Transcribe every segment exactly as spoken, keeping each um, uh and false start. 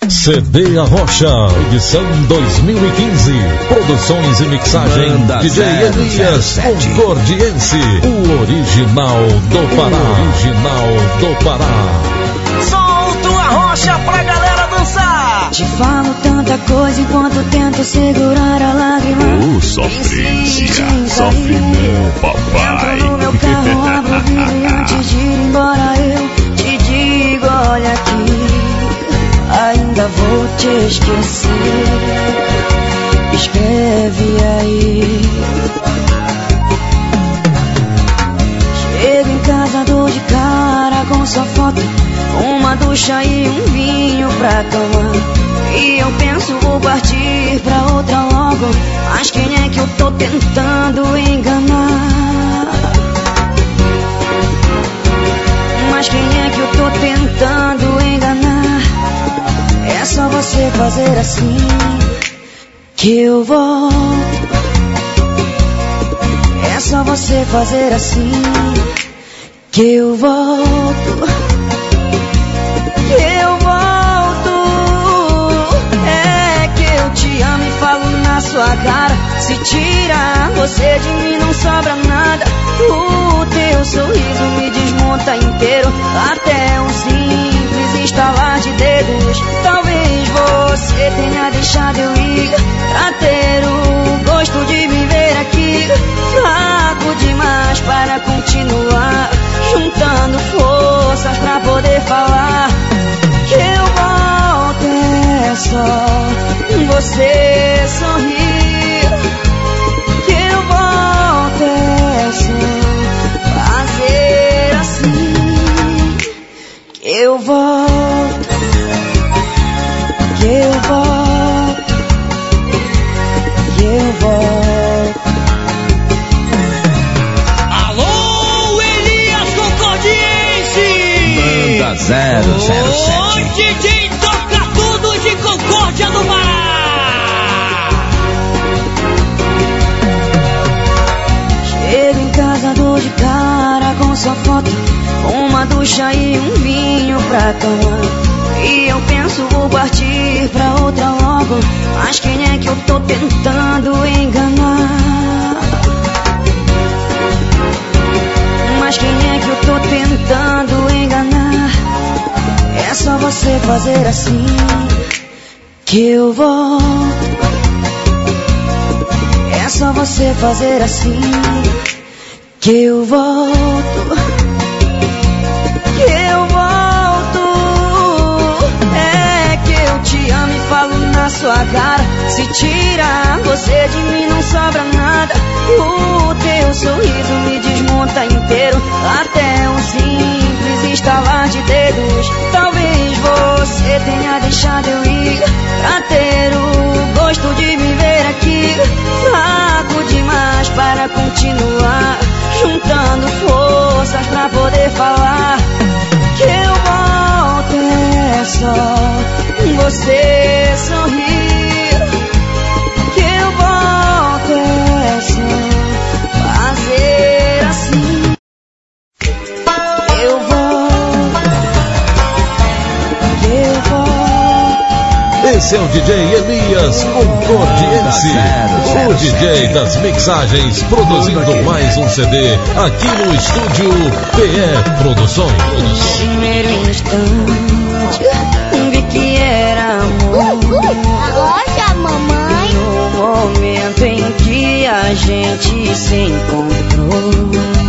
C D Arrocha, edição dois mil e quinze. Produções e mixagem Banda D J Elias Concordiense, o original do Pará. O original do Pará. Solta o Arrocha pra galera dançar. Te falo tanta coisa enquanto tento segurar a lágrima. Oh, sofrência, sofre não, papai. Entro no meu carro, abro o vidro e antes de ir embora eu te digo, olha aqui, ainda vou te esquecer. Escreve aí. Chego em casa, dou de cara com sua foto, uma ducha e um vinho pra tomar. E eu penso, vou partir pra outra logo, mas quem é que eu tô tentando enganar? Mas quem é que eu tô tentando enganar? É só você fazer assim que eu volto. É só você fazer assim que eu volto. Que eu volto. É que eu te amo e falo na sua cara. Se tira você de mim não sobra nada. O teu sorriso me desmonta inteiro, até um simples estalar de dedos. Talvez você tenha deixado eu ir pra ter o gosto de viver aqui. Fraco demais para continuar, juntando forças pra poder falar. Que eu volto é só você sorrir. Que eu volto é só fazer assim. Que eu volto. Que eu volto. Que eu volto. Alô, Elias Concordiense! Manda zero zero sete. O D J toca tudo de Concórdia do Pará. Chego em casa, dou de cara com sua foto, uma ducha e um vinho pra tomar. E eu penso, vou partir pra outra logo, mas quem é que eu tô tentando enganar? Mas quem é que eu tô tentando enganar? É só você fazer assim que eu volto. É só você fazer assim que eu volto. Que eu volto. É que eu te amo e falo na sua cara. Se tira você de mim não sobra nada. O teu sorriso me desmonta inteiro, até um simples estalar de dedos. Talvez você tenha deixado eu ir pra ter o gosto de viver aqui. Fraco demais para continuar, juntando forças pra poder falar. Que eu volto é só você sorrir. Que eu volto é só fazer assim. Eu volto. Que eu volto. Esse é o D J Elias Concordiense, o D J das mixagens, produzindo mais um C D aqui no estúdio P E Produções. No primeiro instante vi que era amor. Arrocha, mamãe. No momento em que a gente se encontrou,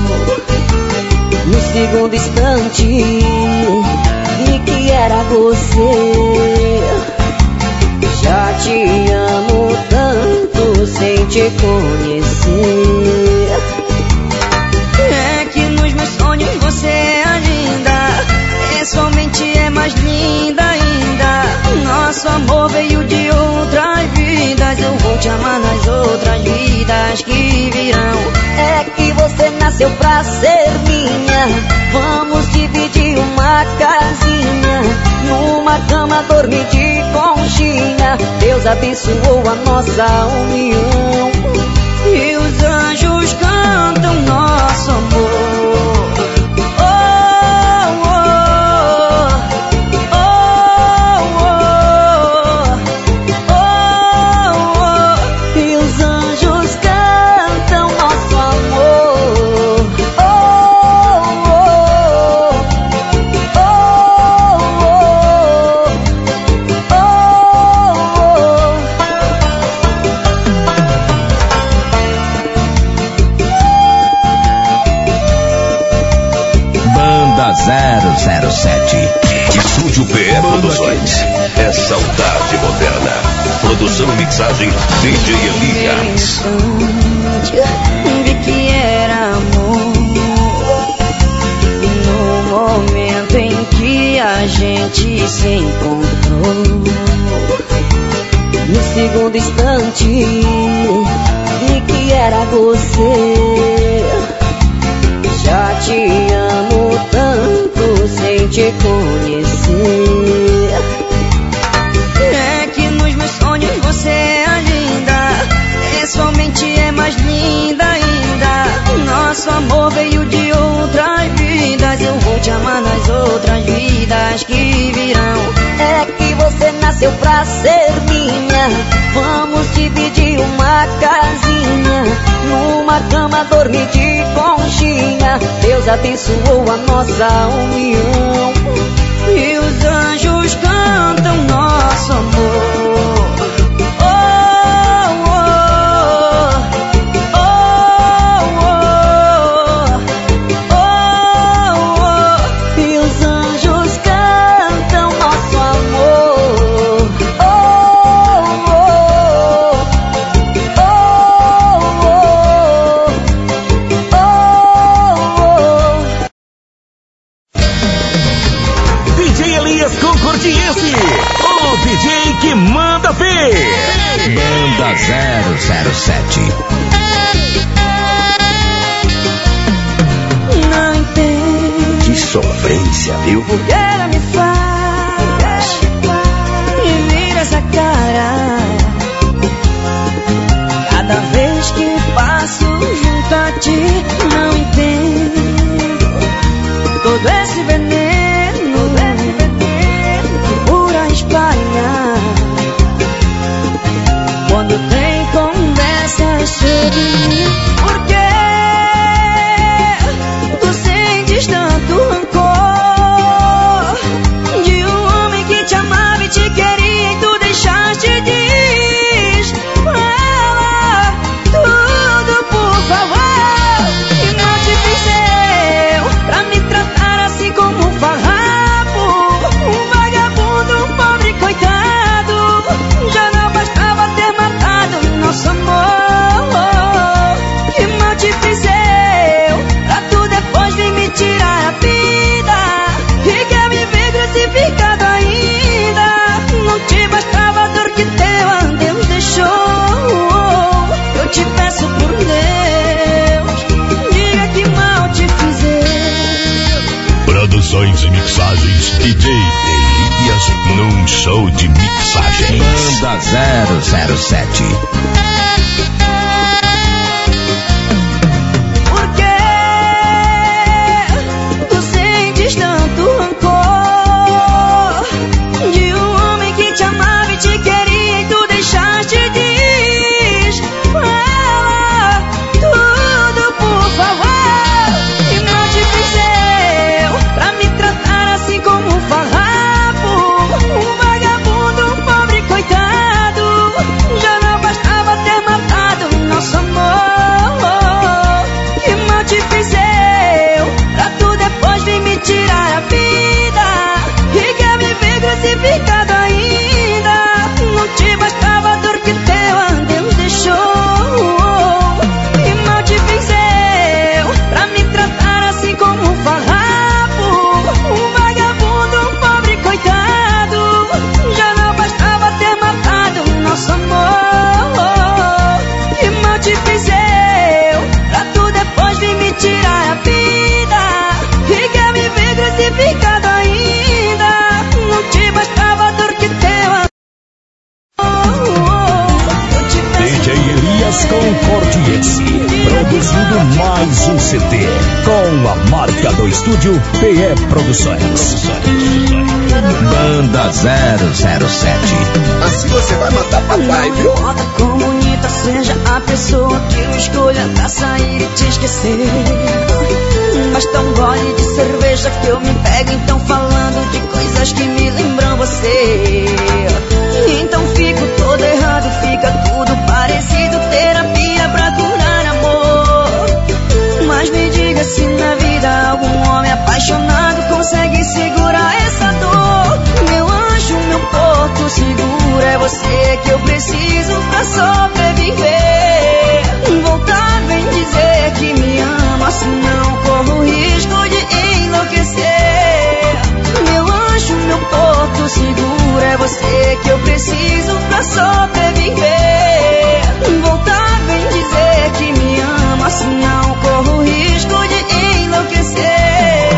no segundo instante vi que era você. Já te amo tanto sem te conhecer. É que nos meus sonhos você é a linda, pessoalmente é mais linda ainda. Nosso amor veio de outras vidas, eu vou te amar nas outras vidas que virão. É que você nasceu pra ser minha, vamos dividir uma casinha, numa cama dormir de conchinha. Deus abençoou a nossa união e os anjos cantam nosso amor. Oh, oh, oh, oh, zero zero sete. Estúdio P E Produções. É saudade moderna. Produção e mixagem D J Elias. Vi que era amor no momento em que a gente se encontrou. No segundo instante vi que era você. Já te amo tanto sem te conhecer. É que nos meus sonhos você é linda, pessoalmente é mais linda ainda. Nosso amor veio de outras vidas, eu vou te amar nas outras vidas que virão. É que você nasceu pra ser minha, vamos dividir uma casinha, numa cama dormir de conchinha. Deus abençoou a nossa união e os anjos cantam nosso amor. O D J que manda ver. Banda zero zero sete. Não entendo que sofrência, viu? Porque ela me faz e vira essa cara cada vez que passo junto a ti. Não entendo todo esse veneno quando tem conversas sobre mim. Por que tu sentes tanto rancor de um homem que te amava e te queria e tu deixaste de ir? Fala tudo, por favor, que não te fiz eu pra me tratar assim como um farrapo, um vagabundo, um pobre coitado. Já não bastava ter matado nosso amor. Que mal te fiz eu pra tu depois vir me tirar a vida e quer me ver crucificado ainda. Não te bastava a dor que teu adeus deixou. Eu te peço por Deus, diga que mal te fiz eu. Produções e mixagens D J Elias num show de mixagens. Banda zero zero sete. Por que tu sentes tanto rancor de um homem que te amava e te queria e tu deixaste de ir? Fala tudo, por favor, que não te fiz eu pra me tratar assim como um farrapo, um vagabundo, um pobre coitado. Já não bastava ter matado nosso amor. Que mal te fiz eu pra tu depois vir me tirar a vida e quer me ver crucificado ainda. Não te bastava a dor que teu adeus deixou. Que mal te fiz eu pra me tratar assim como um farrapo, um vagabundo, um pobre coitado. Já não bastava ter matado nosso amor. Que mal te fiz eu pra tu depois vir me tirar a vida e quer me ver crucificado ainda. Não te bastava a dor que teu amor. D J Elias Concordiense, produzindo mais um C D com a marca do estúdio P E Produções. Banda zero zero sete. Assim você vai matar papai, viu? Não importa como bonita seja a pessoa que eu escolha pra sair e te esquecer, basta um gole de cerveja que eu me pego então falando de coisas que me lembram você. Então fico todo errado, fica tudo parecido, terapia pra curar amor. Mas me diga se na vida algum homem apaixonado consegue seguro, é você que eu preciso pra sobreviver. Voltar vem dizer que me ama, senão corro o risco de enlouquecer. Meu anjo, meu porto seguro, é você que eu preciso pra sobreviver. Voltar vem dizer que me ama, senão corro o risco de enlouquecer.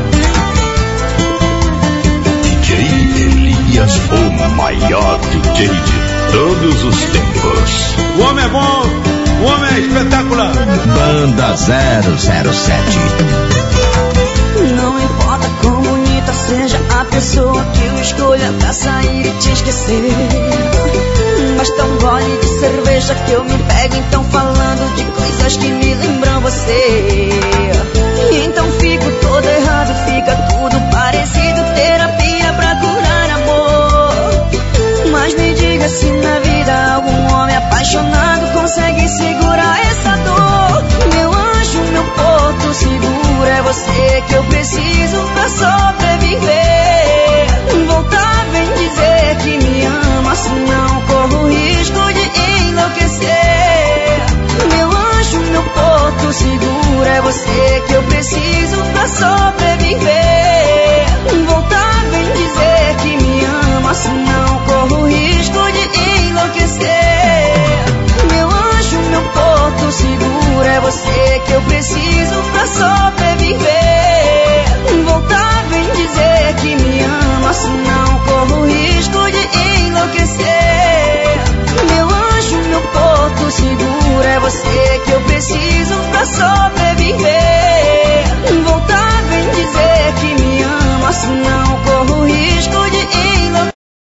D J Elias, o maior D J de todos os tempos. O homem é bom, o homem é espetacular. Banda zero zero sete. Não importa quão bonita seja a pessoa que eu escolha pra sair e te esquecer, basta um gole de cerveja que eu me pego então falando de coisas que me lembram você. Então fico todo errado, fica tudo parecido, terapia pra curar amor. Mas me diga se na vida algum homem apaixonado consegue segurar essa dor. Meu anjo, meu porto seguro, é você que eu preciso pra sobreviver. Voltar vem dizer que me ama, senão corro o risco de enlouquecer. Meu anjo, meu porto seguro, é você que eu preciso pra sobreviver. Voltar vem dizer que me ama, senão corro o risco de enlouquecer. Meu anjo, meu porto seguro, é você que eu preciso pra sobreviver. Voltar vem dizer que me ama, senão corro o risco de enlouquecer. Meu anjo, meu porto seguro, é você que eu preciso pra sobreviver. Voltar vem dizer que me ama, senão corro o risco de enlouquecer.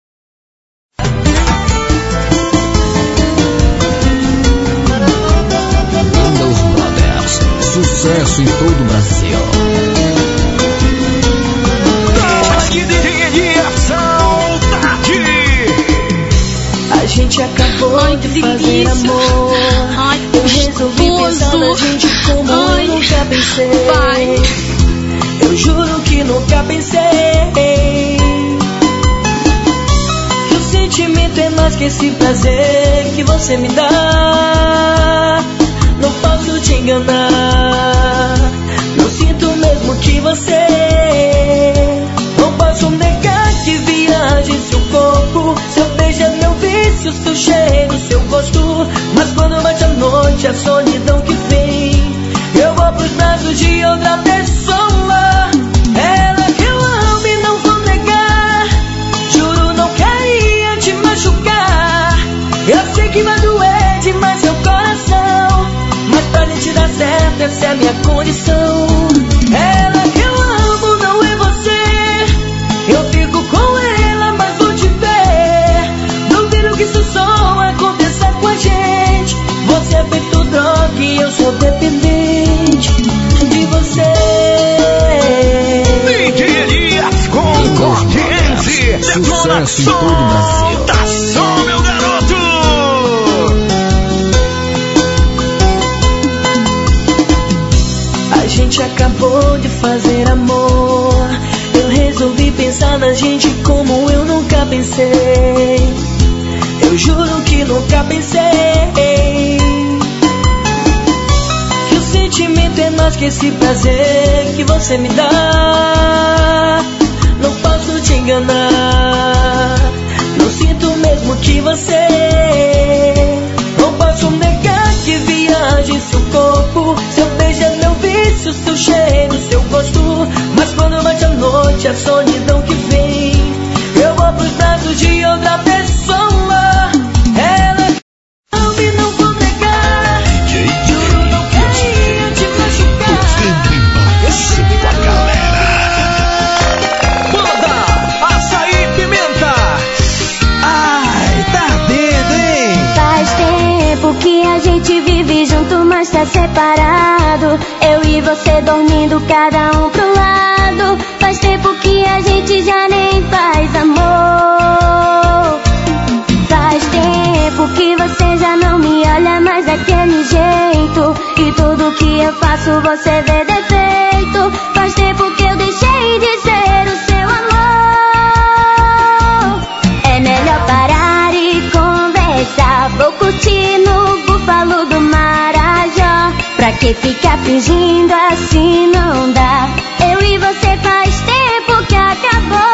Windows Brothers, sucesso em todo o Brasil. A gente acabou Ai, de que fazer delícia. amor. Ai, Eu resolvi pensar na gente como Ai, eu nunca pensei. vai. Eu juro que nunca pensei que o sentimento é mais que esse prazer que você me dá. Não posso te enganar, não sinto mesmo que você. Não posso negar que viaje seu corpo, seu beijo é meu vício, seu cheiro, seu gosto. Mas quando bate a noite, a solidão que vem, eu vou pros braços de outra pessoa. Ela que eu amo e não vou negar, juro não queria te machucar. Eu sei que vai doer demais seu coração, mas pra gente dar certo essa é a minha condição. Ela que eu amo não é você, eu fico com ela mas vou te ver. Duvido que isso só aconteça com a gente. Você é feito droga e eu sou dependente de você. D J Elias Concordiense, sucesso em todo o Brasil. Tá só, meu garoto. A gente acabou de fazer amor. Eu resolvi pensar na gente como eu nunca pensei. Eu juro que nunca pensei que o sentimento é mais que esse prazer que você me dá. Não posso te enganar, não sinto mesmo que você. Não posso negar que viaje seu corpo, seu beijo é meu vício, seu cheiro, seu gosto. Mas quando bate a noite, a solidão que vem, eu vou pros braços de outra pessoa. Ela que eu não vou negar, juro não queria te machucar. Enlouquecendo a galera. Banda Açaí Pimenta. Ai, tá ardendo, hein? Faz tempo que a gente vive junto, mas tá separado. Eu e você dormindo, cada um pro lado. Faz tempo que a gente já nem faz amor. Faz tempo que você já não me olha mais daquele jeito, e tudo que eu faço você vê defeito. Faz tempo que eu deixei de ser o seu amor. É melhor que ficar fingindo assim não dá? Eu e você faz tempo que acabou.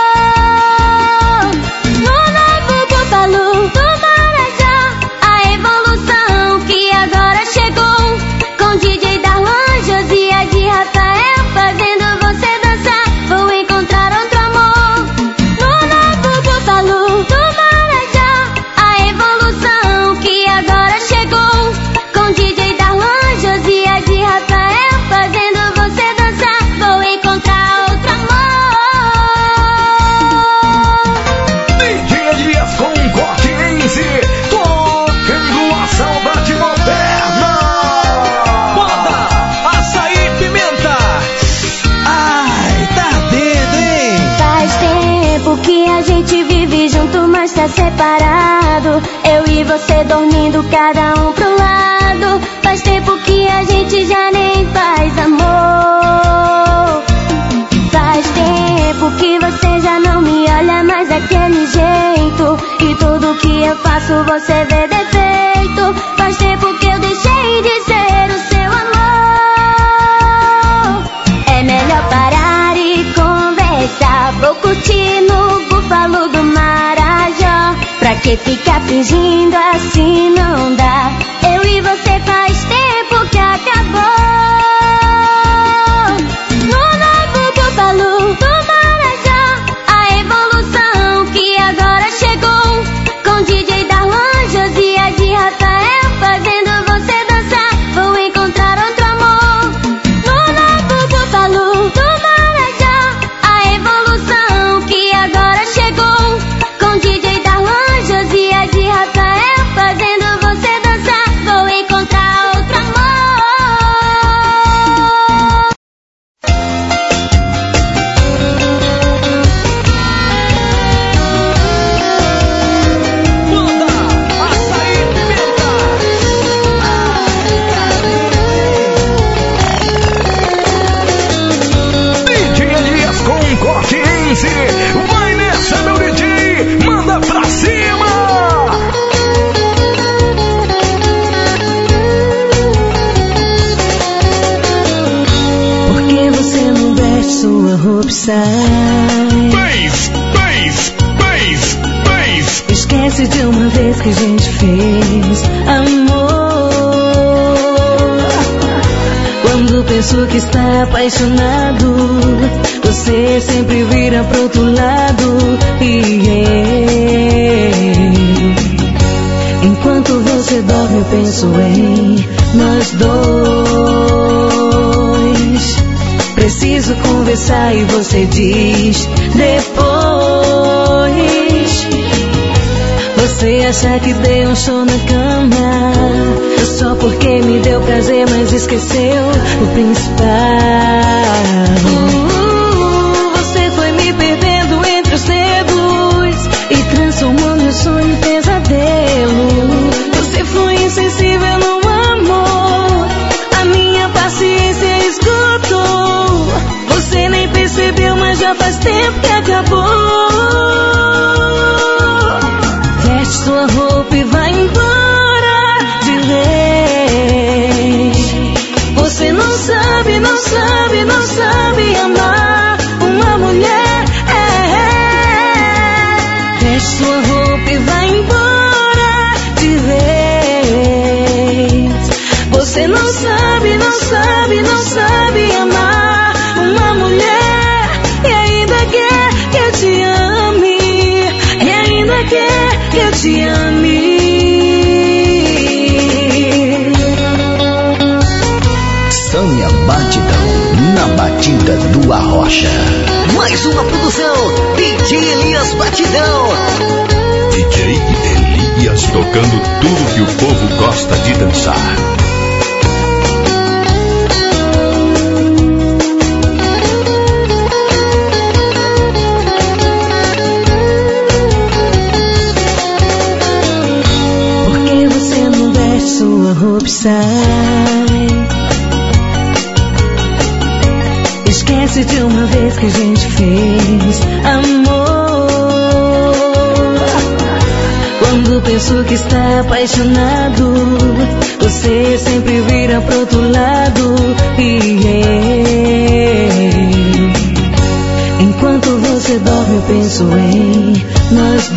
No novo Búfalo do Marajó, a evolução que agora chegou, com D J Darlan, Josias e Rafael fazendo você dançar. Vou encontrar outro amor. No novo Búfalo do Marajó, a evolução que agora chegou, com D J Darlan, Josias e Rafael fazendo você dançar. Vou encontrar outro amor. D J Elias com Cortiense, tocando a saudade moderna. Moda, açaí, pimenta. Ai, tá dedo, hein? Faz tempo que a gente vive junto, mas tá separado. Eu e você dormindo, cada um pro lado. Faz tempo que a gente já nem faz amor. Faz tempo que você já não me olha mais daquele jeito, e tudo que eu faço você vê defeito. Faz tempo que eu deixei de ser o seu amor. É melhor parar e conversar. Vou curtir no Búfalo do Marajó. Pra que ficar fingindo assim não dá? Eu e você faz tempo que acabou. No novo Búfalo do Marajó, a evolução que agora chegou, com D J Darlan, Josias e Rafael fazendo você dançar. Vou encontrar outro amor. No novo Búfalo do Marajó, a evolução que agora chegou, com D J Darlan, Josias e Rafael fazendo você dançar. Vou encontrar outro amor. Moda, açaí, pimenta. D J Elias com Cortiense, vai nessa, meu D J, manda pra cima. Por que você não veste sua roupa e sai? Bass, bass, bass, bass. Esquece de uma vez que a gente fez amor. Quando penso que está apaixonado, você sempre vira pro outro lado. Yeah. Enquanto você dorme eu penso em nós dois. Preciso conversar e você diz depois. Você acha que dei um show na cama só porque me deu prazer, mas esqueceu o principal. Uh, você foi me perdendo entre os dedos e transformou meu sonho em pesadelo. Você foi insensível no amor, a minha paciência esgotou. Você nem percebeu, mas já faz tempo que acabou. Veste sua roupa e vai embora de vez. Você não sabe, não sabe, não sabe amar uma mulher. Veste sua roupa e vai embora de vez. Você não sabe, não sabe, não sabe amar uma mulher. E ainda quer que eu te ame, e ainda quer que eu te ame. Sânia Batidão, na batida do Arrocha. Mais uma produção, D J Elias Batidão. D J Elias tocando tudo que o povo gosta de dançar. Por que você não veste sua roupa e sai? Esquece de uma vez que a gente fez amor. Quando penso que está apaixonado, você sempre vira pro outro lado. Yeah. Enquanto você dorme eu penso em nós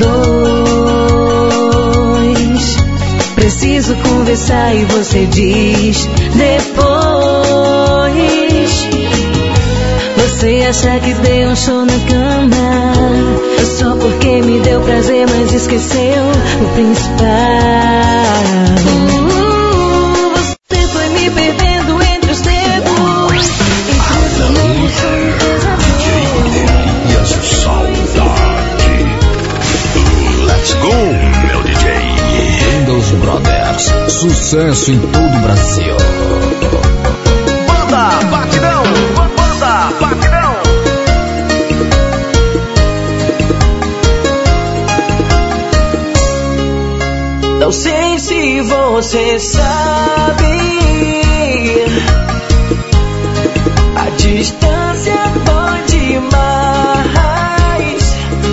dois. Preciso conversar e você diz depois. Você acha que dei um show na cama só porque me deu prazer, mas esqueceu o principal. uh, Você foi me perdendo entre os dedos, entre os meus sonhos. Saudade. Let's go, meu D J. Windows Brothers, sucesso em todo o Brasil. Banda Batidão, banda Batidão. Não sei se você sabe, a distância dói demais.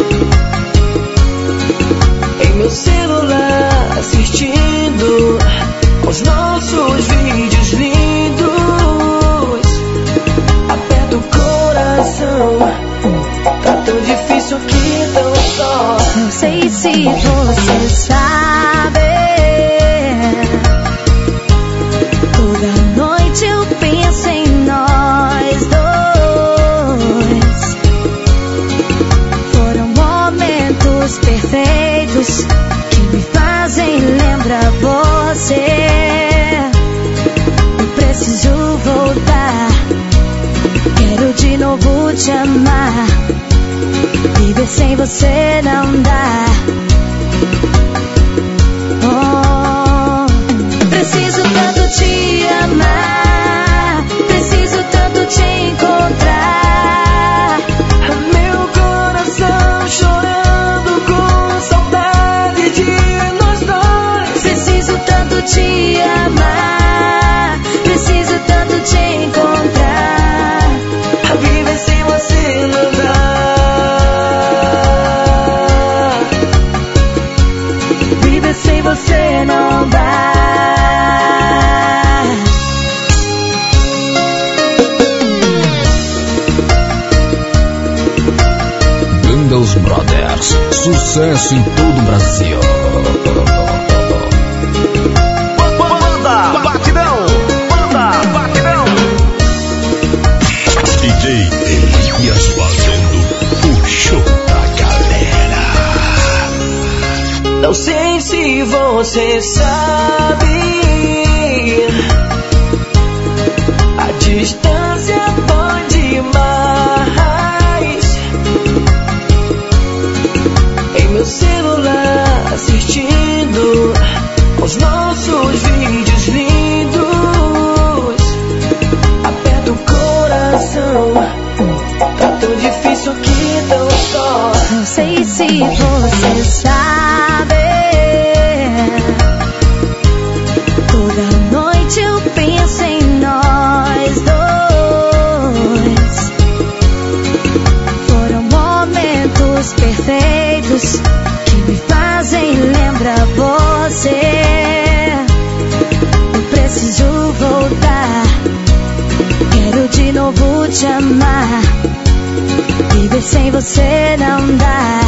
Em meu celular assistindo aos nossos vídeos lindos, aperto o coração, tá tão difícil aqui, tão só. Não sei se você sabe, toda noite eu penso em nós dois. Foram momentos perfeitos que me fazem lembrar você. Eu preciso voltar, quero de novo te amar. Viver sem você não dá. Oh, preciso tanto te amar, preciso tanto te encontrar. Meu coração chorando com saudade de nós dois. Preciso tanto te amar, preciso tanto te encontrar. Viver sem você não dá. Viver sem você não dá. Windows Brothers, sucesso em todo o Brasil. Banda Batidão, banda Batidão. D J Elias fazendo o show da galera. Não sei se você sabe, a distância dói demais. Em meu celular assistindo aos nossos vídeos lindos, aperto o coração, tá tão difícil aqui, tão só. Não sei se você sabe, toda noite eu penso em nós dois. Foram momentos perfeitos que me fazem lembrar você. Eu preciso voltar, quero de novo te amar. Viver sem você não dá.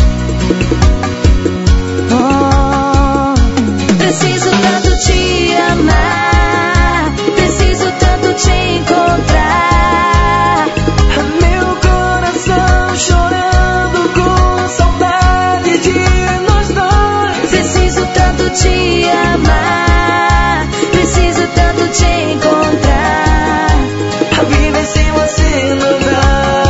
Oh, preciso tanto te amar, preciso tanto te encontrar. Meu coração chorando com saudade de nós dois. Preciso tanto te amar, preciso tanto te encontrar. Viver sem você não dá.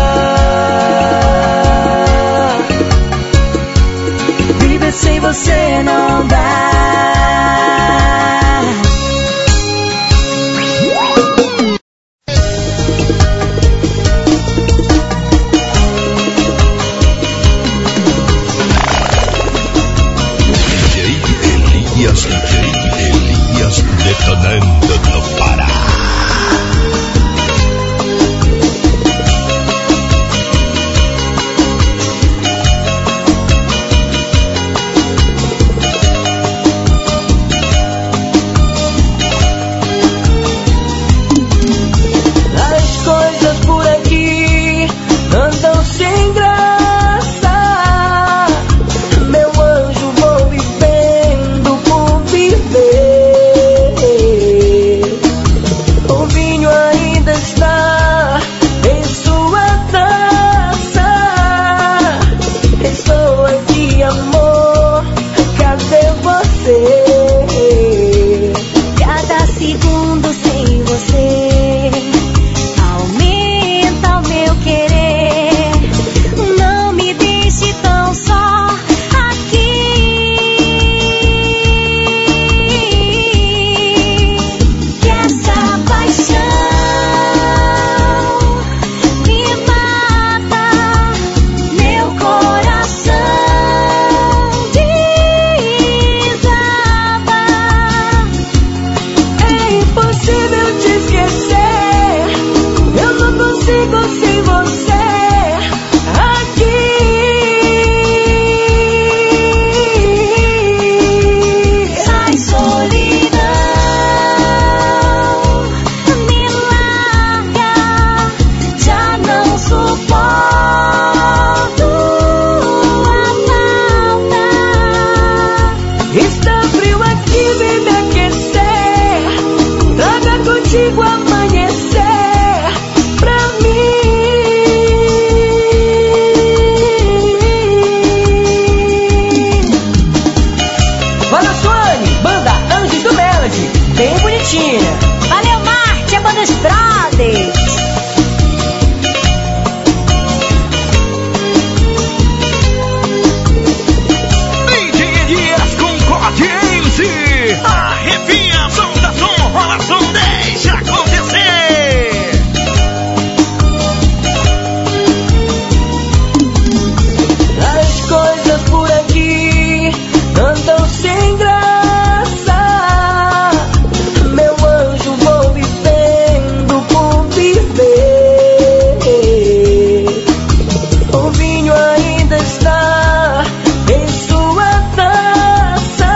Viver sem você não dá. Elias, D J Elias detonando no Pará. você. Cada segundo sem você aumenta o meu querer. Não me deixe tão só aqui, que essa paixão me mata, meu coração desaba. É impossível te esquecer, eu não consigo sem você aqui. Sai solidão, me larga, já não suporto a falta. Está frio aqui, vem me aquecer, traga contigo amanhecer pra mim. Banda Suane, banda Anjos do Melody, bem bonitinha. Valeu, Marte, a banda Os Brothers. D J Elias Concordiense. Arrepia, som da som, rola som, deixa acontecer. As coisas por aqui andam sem graça. Meu anjo, vou vivendo por viver. O vinho ainda está em sua taça.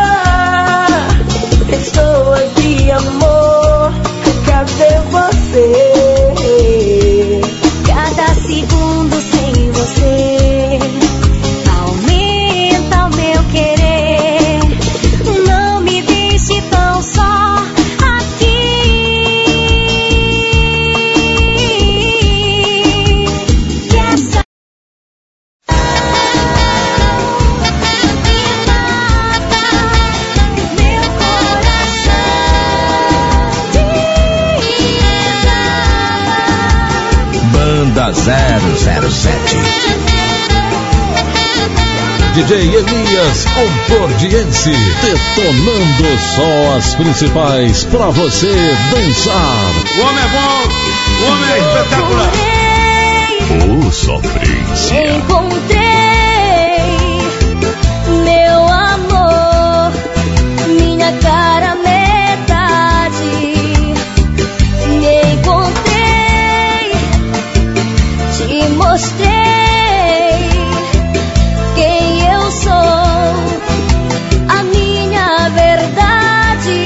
Estou aqui, amor, cadê você? Cada segundo sem você aumenta o meu querer. Não me deixe tão só aqui, que essa me mata, meu coração desaba. Banda zero zero sete. D J Elias Concordiense, detonando só as principais pra você dançar. O homem é bom, o homem é espetacular. O Sofrência. Encontrei meu amor, minha cara metade. Me encontrei, te mostrei quem eu sou, a minha verdade.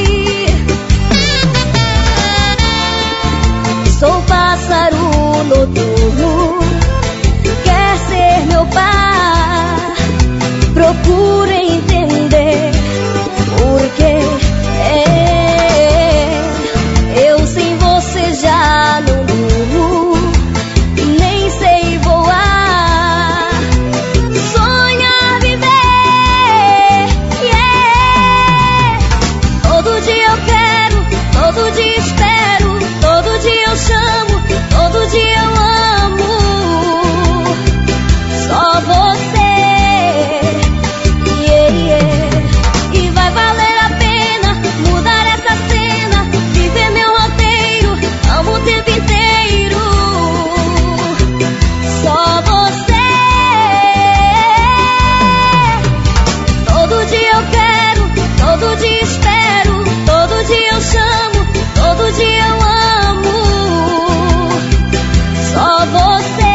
Sou pássaro noturno, quer ser meu par. Procura entender porque é, eu sem você já não durmo, nem sei voar. Sonhar, viver, yeah. Todo dia eu quero, todo dia espero, todo dia eu chamo, todo dia eu amo. Só você, yeah, yeah. E vai valer a pena mudar essa cena, viver meu roteiro, amo o tempo inteiro. Só você. Todo dia eu quero, todo dia espero, todo dia eu chamo, todo dia eu amo. Só você,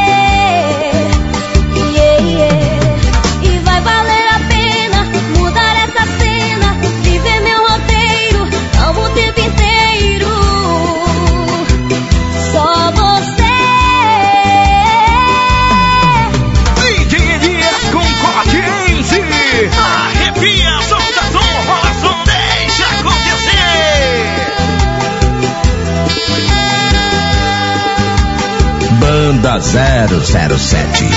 yeah, yeah. E vai valer a pena mudar essa cena, viver meu roteiro, amo o tempo inteiro. Só você. D J Elias Concordiense. Arrepia, som da som, rola som, deixa acontecer. Banda zero zero sete.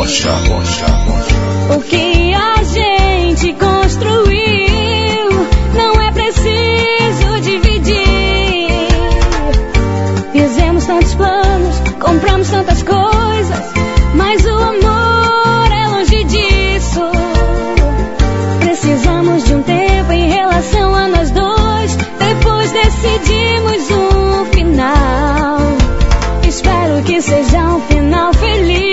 Rocha, Rocha, Rocha. O que a gente construiu não é preciso dividir. Fizemos tantos planos, compramos tantas coisas, mas o amor é longe disso. Precisamos de um tempo em relação a nós dois, depois decidimos um final. Espero que seja um final feliz.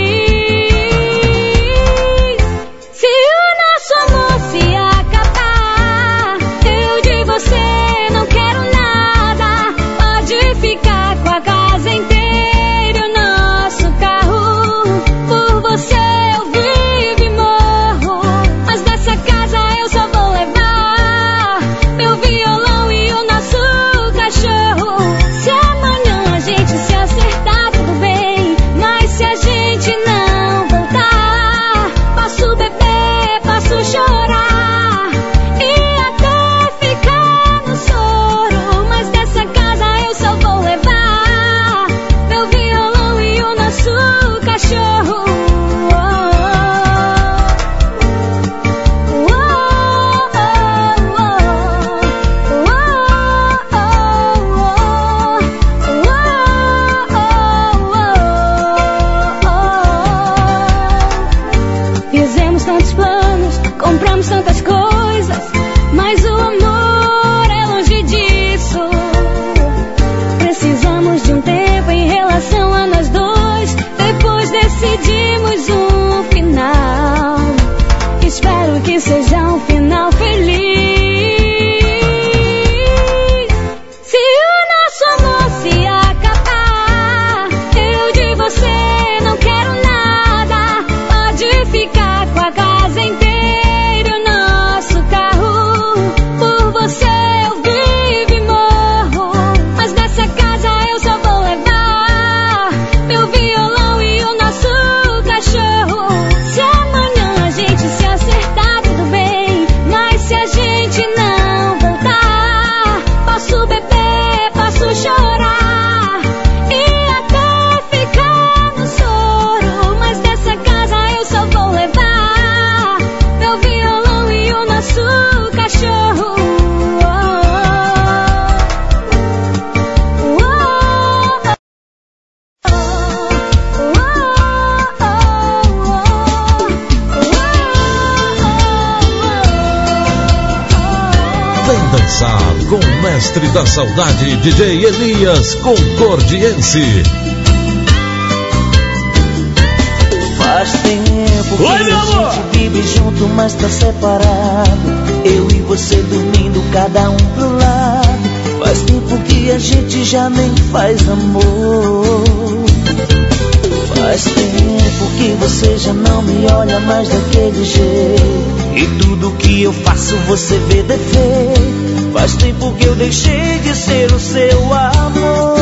Se o nosso amor se acabar, eu de você não quero nada. Pode ficar com a casa inteira e o nosso carro. Por você eu vivo e morro, mas dessa casa eu só vou levar meu violão e o nosso cachorro. Se amanhã a gente se acertar, tudo bem, mas se a gente não voltar, posso beber, posso chorar e até ficar no soro, mas dessa casa eu só vou levar meu violão e o nosso cachorro. Fizemos tantos planos, compramos tantas coisas, mas o amor é longe disso. Precisamos de um tempo em relação a nós dois, depois decidimos um final. Espero que seja um final feliz. Se o nosso amor se acabar, eu de você não quero nada. Pode ficar com a casa inteira e o nosso carro. Por você eu vivo e morro, mas dessa casa eu só vou levar meu violão e o nosso cachorro. Se amanhã a gente se acertar, tudo bem, mas se a gente não voltar, posso beber, posso chorar e até ficar no soro, mas dessa casa eu só vou levar meu violão e o nosso cachorro. Vem dançar com o mestre da saudade, D J Elias Concordiense. Faz tempo que Oi, a meu amor! gente vive junto, mas tá separado. Eu e você dormindo, cada um pro lado. Faz tempo que a gente já nem faz amor. Faz tempo que você já não me olha mais daquele jeito, e tudo que eu faço você vê defeito. Faz tempo que eu deixei de ser o seu amor.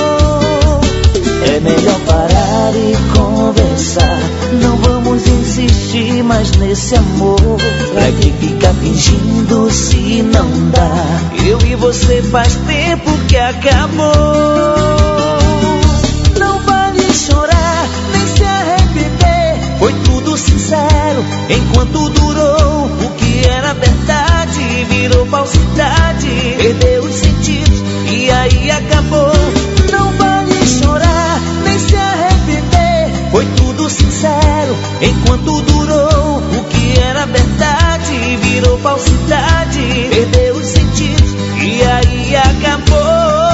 É melhor parar e conversar. Não vamos insistir mais nesse amor. Pra que ficar fingindo se não dá? Eu e você faz tempo que acabou. Não vale chorar, nem se arrepender. Foi tudo sincero enquanto durou. O que era verdade virou falsidade. Perdeu os sentidos e aí acabou. Não vale chorar, nem se arrepender. Foi tudo sincero enquanto durou. O que era verdade virou falsidade. Perdeu os sentidos e aí acabou.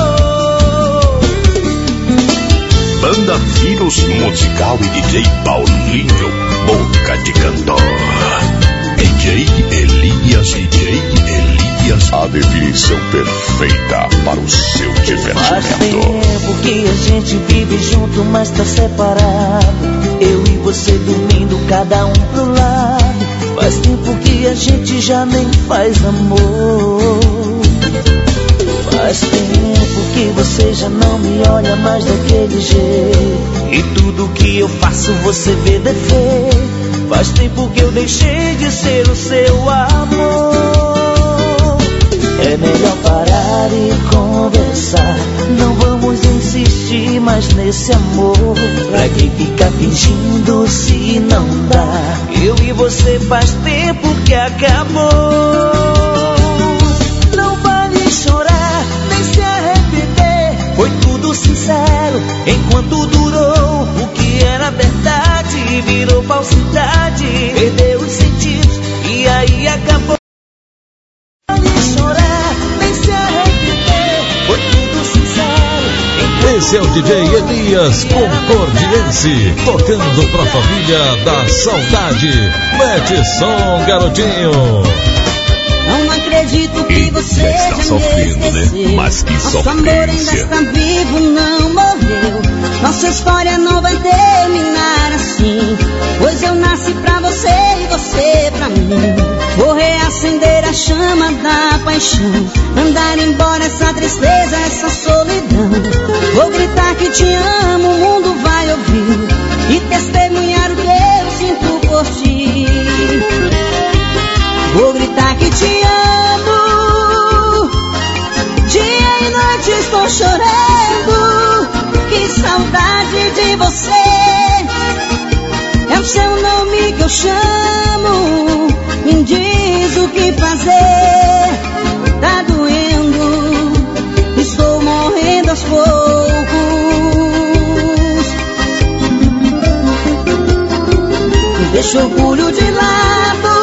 Banda Vírus Musical e D J Paulinho, Boca de Cantor. D J Elias, D J Elias, a definição perfeita para o seu Faz divertimento. tempo que a gente vive junto, mas tá separado. Eu e você dormindo, cada um pro lado. Faz tempo que a gente já nem faz amor. Faz tempo que você já não me olha mais daquele jeito, e tudo que eu faço você vê defeito. Faz tempo que eu deixei de ser o seu amor. É melhor parar e conversar. Não vamos insistir insistir mais nesse amor. Pra que ficar fingindo se não dá? Eu e você faz tempo que acabou. Não vale chorar, nem se arrepender. Foi tudo sincero enquanto durou. O que era verdade virou falsidade. Perdeu os sentidos e aí acabou. Não vale chorar, nem se arrepender. Foi tudo sincero. Esse é o D J Elias Concordiense, tocando pra família da saudade. Mete som, garotinho. Não acredito que você já está já sofrendo, me esqueceu. né? Mas que Nosso amor ainda sofrência. está vivo, não morreu. Nossa história não vai terminar assim, pois eu nasci pra você e você pra mim. Vou reacender a chama da paixão, mandar embora essa tristeza, essa solidão. Vou gritar que te amo, o mundo vai ouvir e testemunhar o que eu sinto por ti. Vou gritar que te amo, dia e noite estou chorando. Que saudade de você, é o seu nome que eu chamo. Me diz o que fazer, tá doendo, estou morrendo aos poucos. Deixa o orgulho de lado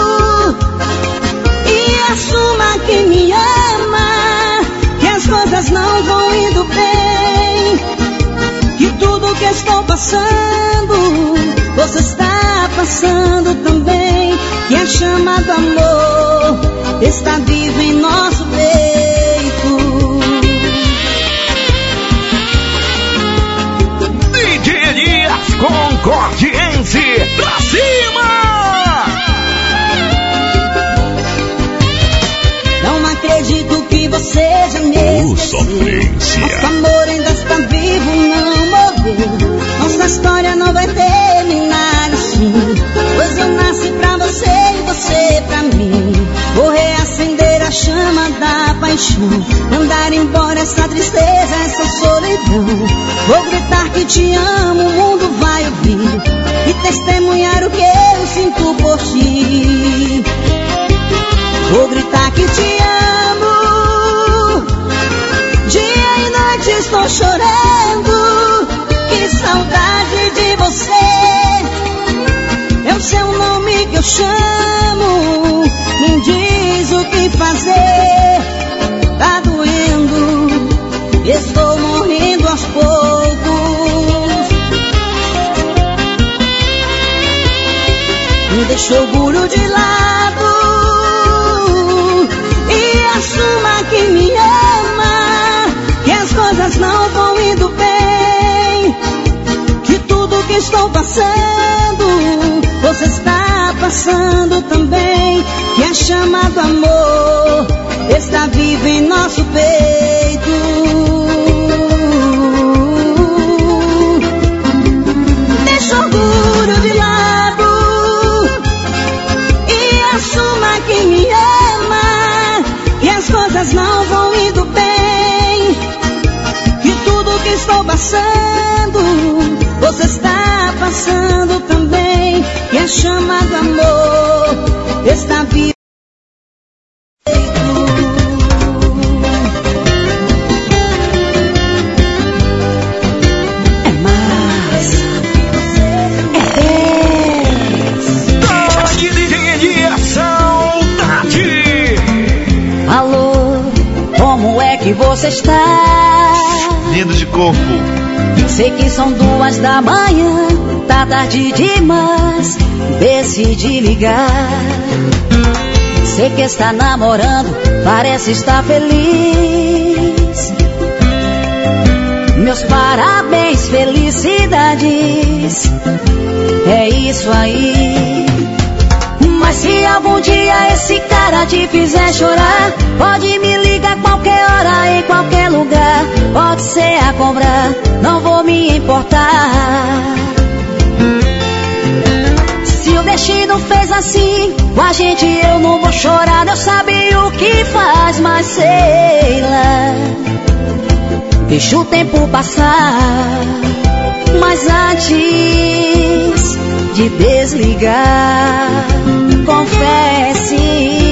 e assuma que me ama, que as coisas não vão indo bem, que tudo que estou passando você está passando também, que a chama do amor está viva em nosso peito. D J Elias Concordiense, pra cima! Não acredito que você já me Oh, esqueceu. sofrência. Nosso amor ainda está vivo, não morreu. Nossa história não vai terminar assim, pois eu nasci pra você e você pra mim. Vou reacender a chama da paixão, mandar embora essa tristeza, essa solidão. Vou gritar que te amo, o mundo vai ouvir e testemunhar o que eu sinto por ti. Vou gritar que te amo, dia e noite estou chorando. Que saudade de você, é o seu nome que eu chamo. Me diz o que fazer, tá doendo, estou morrendo aos poucos. Me deixa o orgulho de lado e assuma que me ama, que as coisas não vão indo bem, que tudo que estou passando você está passando também, que a chama do amor está viva em nosso peito. Deixa o orgulho de lado e assuma que me ama, que as coisas não vão indo bem, que tudo que estou passando você está passando também, que a chama do amor está viva. É mais, é dez. D J Elias, saudade! Alô, como é que você está? Lindo de corpo. Sei que são duas da manhã, tá tarde demais, decidi ligar. Sei que está namorando, parece estar feliz. Meus parabéns, felicidades, é isso aí. Mas se algum dia esse cara te fizer chorar, pode me ligar qualquer hora, em qualquer lugar. Pode ser a cobrar, não vou me importar. Se o destino fez assim com a gente, eu não vou chorar. Deus sabe o que faz, mas sei lá. deixa o tempo passar. Mas antes de desligar, confesse,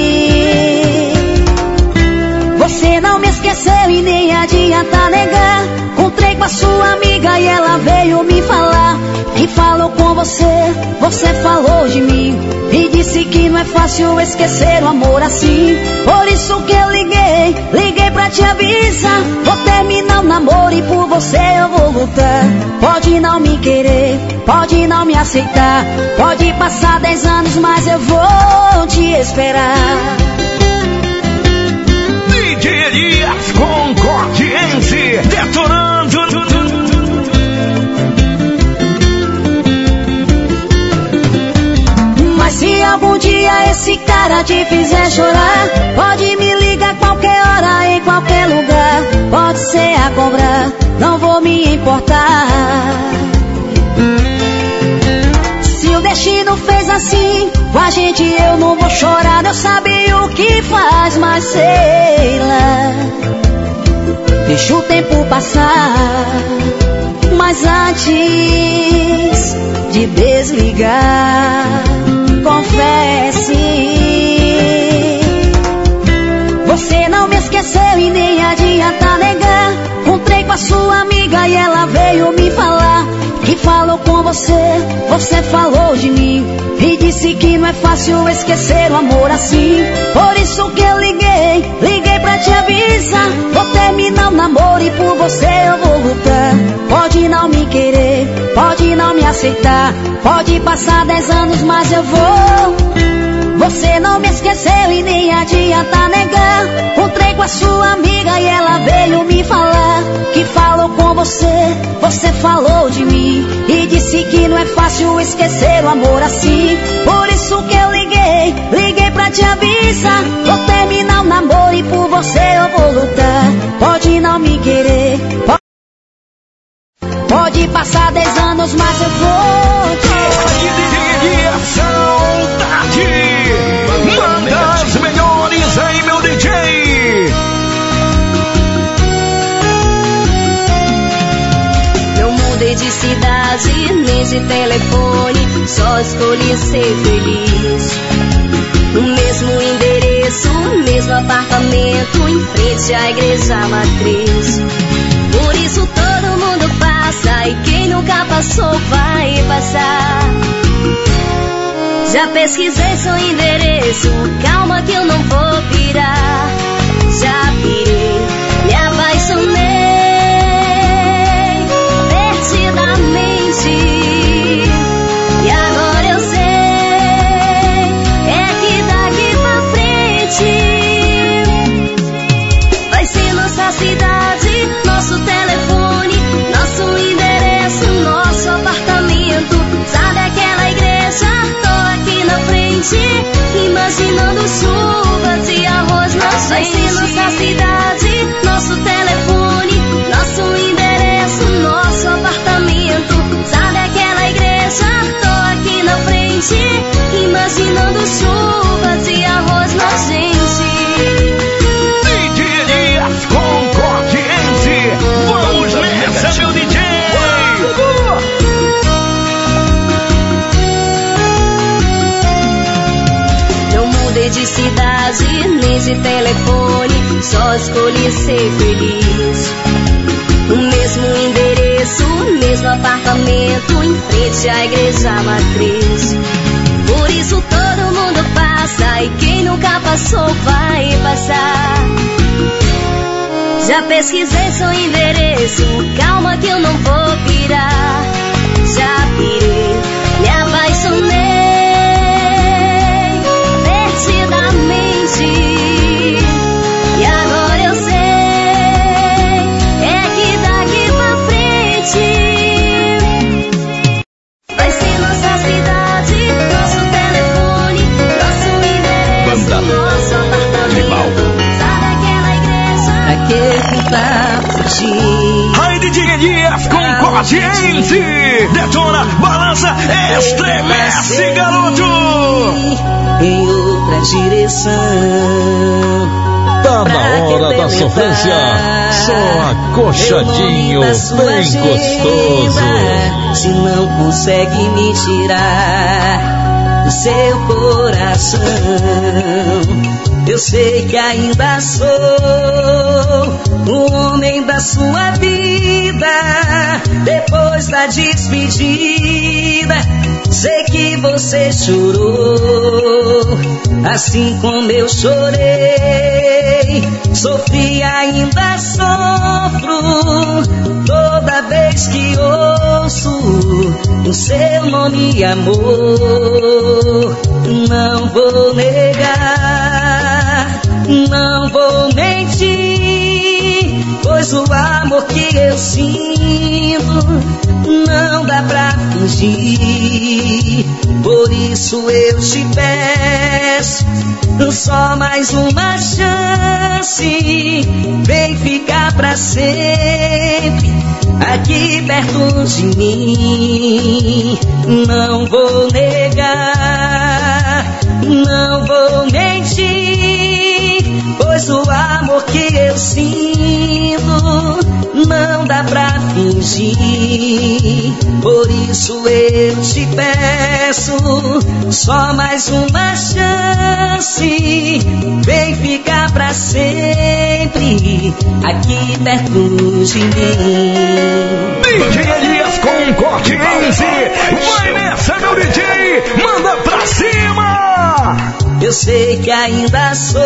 você não me esqueceu e nem adianta negar. Encontrei com a sua amiga e ela veio me falar. Quem falou com você, você falou de mim. Me disse que não é fácil esquecer o amor assim. Por isso que eu liguei, liguei pra te avisar. Vou terminar o namoro e por você eu vou lutar. Pode não me querer, pode não me aceitar. Pode passar dez anos, mas eu vou te esperar. D J Elias Concordiense, detonando. Mas se algum dia esse cara te fizer chorar, pode me ligar qualquer hora, em qualquer lugar. Pode ser a cobrar, não vou me importar. Se o destino fez assim com a gente, eu não vou chorar. Deus sabe o que faz, mas sei lá. Deixa o tempo passar. Mas antes de desligar, confesse, você não me esqueceu e nem adianta negar. Encontrei com a sua amiga e ela veio me falar. Que falou com você, você falou de mim. Me disse que não é fácil esquecer o amor assim. Por isso que eu liguei, liguei pra te avisar. Vou terminar o namoro e por você eu vou lutar. Pode não me querer, pode não me aceitar. Pode passar dez anos, mas eu vou. Você não me esqueceu e nem adianta negar. Encontrei com a sua amiga e ela veio me falar. Que falou com você, você falou de mim. E disse que não é fácil esquecer o amor assim. Por isso que eu liguei, liguei pra te avisar. Vou terminar o namoro e por você eu vou lutar. Pode não me querer, pode, pode passar dez anos, mas eu vou te esperar. Saudade, manda as melhores aí, meu D J. Não mudei de cidade, nem de telefone, só escolhi ser feliz. O mesmo endereço, o mesmo apartamento, em frente à igreja matriz. Por isso todo mundo passa, e quem nunca passou vai passar. Já pesquisei seu endereço, calma que eu não vou pirar. Já pirei, me apaixonei perdidamente. E agora eu sei, é que daqui pra frente vai ser nossa cidade, nosso telefone, nosso endereço, nosso apartamento. Sabe aquela igreja? Tô aqui na frente, imaginando chuvas e arroz na gente. Vai ser nossa cidade, nosso telefone, nosso endereço, nosso apartamento. Sabe aquela igreja? Tô aqui na frente, imaginando chuvas e arroz na gente. D J Elias Concordiense, vamos nessa, meu D J. Não mudei de cidade, nem de telefone, só escolhi ser feliz. O mesmo endereço, o mesmo apartamento, em frente à igreja matriz. Por isso todo mundo passa, e quem nunca passou vai passar. Já pesquisei seu endereço, calma que eu não vou pirar. Já pirei, me apaixonei perdidamente. E agora eu sei, é que daqui pra frente vai ser nossa cidade, nosso telefone, nosso endereço, Banda nosso apartamento. Sabe aquela igreja? Aquele que tá fugindo. Ai, D J Elias Concordiense, detona, balança, estremece, garoto. Em outra a direção. Tá na hora da sofrência, só acochadinho, bem gostoso. Se não consegue me tirar do seu coração, eu sei que ainda sou o homem da sua vida. Depois da despedida, sei que você chorou, assim como eu chorei. Sofri, ainda sofro, toda vez que ouço o seu nome, amor. Não vou negar, não vou mentir, pois o amor que eu sinto não dá pra fingir. Por isso eu te peço só mais uma chance, vem ficar pra sempre aqui perto de mim. Não vou negar, não vou mentir, pois o amor que eu sinto não dá pra fingir. Por isso eu te peço só mais uma chance, vem ficar pra sempre aqui perto de mim. D J Elias Concordiense, vai nessa, meu D J, manda pra cima! Eu sei que ainda sou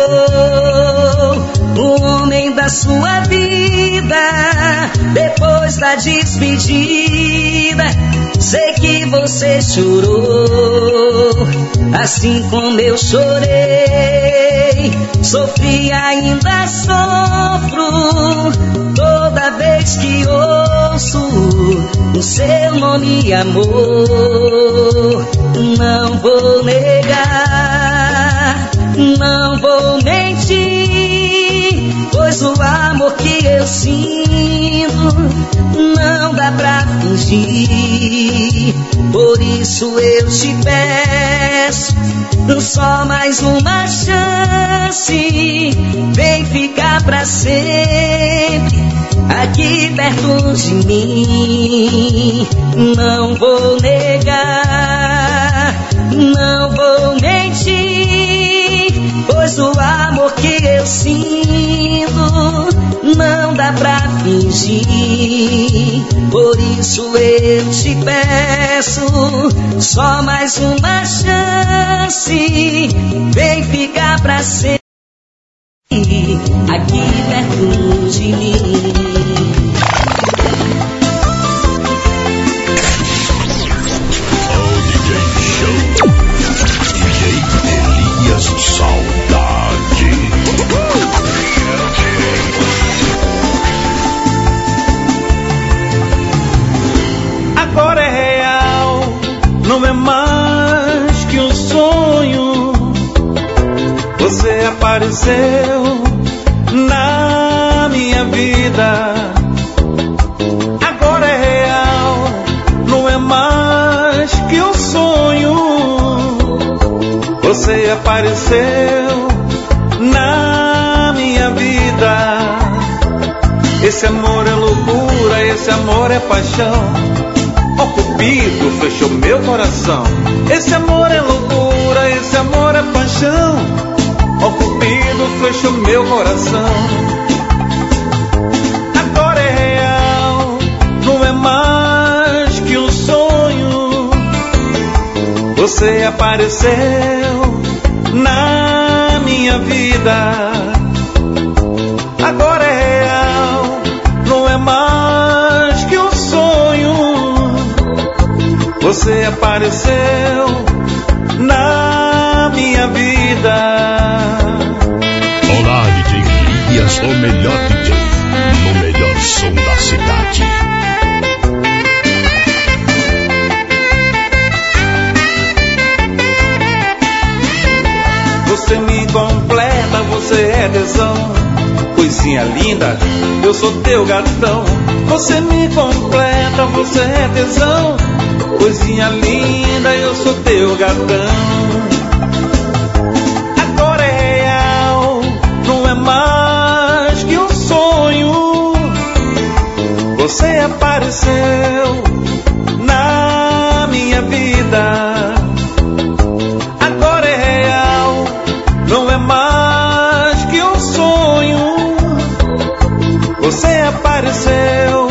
o homem da sua vida. Depois da despedida, sei que você chorou, assim como eu chorei. Sofri, ainda sofro, toda vez que ouço o seu nome, amor. Não vou negar, não vou mentir, pois o amor que eu sinto não dá pra fingir. Por isso eu te peço só mais uma chance, vem ficar pra sempre aqui perto de mim. Não vou negar, não vou mentir, pois o amor que eu sinto não dá pra fingir. Por isso eu te peço só mais uma chance, vem ficar pra sempre aqui perto de mim. Saudade. Agora é real, não é mais que um sonho. Você apareceu na minha vida. Agora é real, não é mais que um sonho. Você apareceu na minha vida. Esse amor é loucura, esse amor é paixão. Ó Cupido, fechou meu coração. Esse amor é loucura, esse amor é paixão. Ó Cupido, fechou meu coração. Agora é real, não é mais que um sonho. Você apareceu na minha vida. Agora é real, não é mais que um sonho. Você apareceu na minha vida. Olá, D J Elias, o melhor D J, no melhor som da cidade. Você me completa, você é tesão. Coisinha linda, eu sou teu gatão. Você me completa, você é tesão. Coisinha linda, eu sou teu gatão. Você apareceu na minha vida. Agora é real, não é mais que um sonho. Você apareceu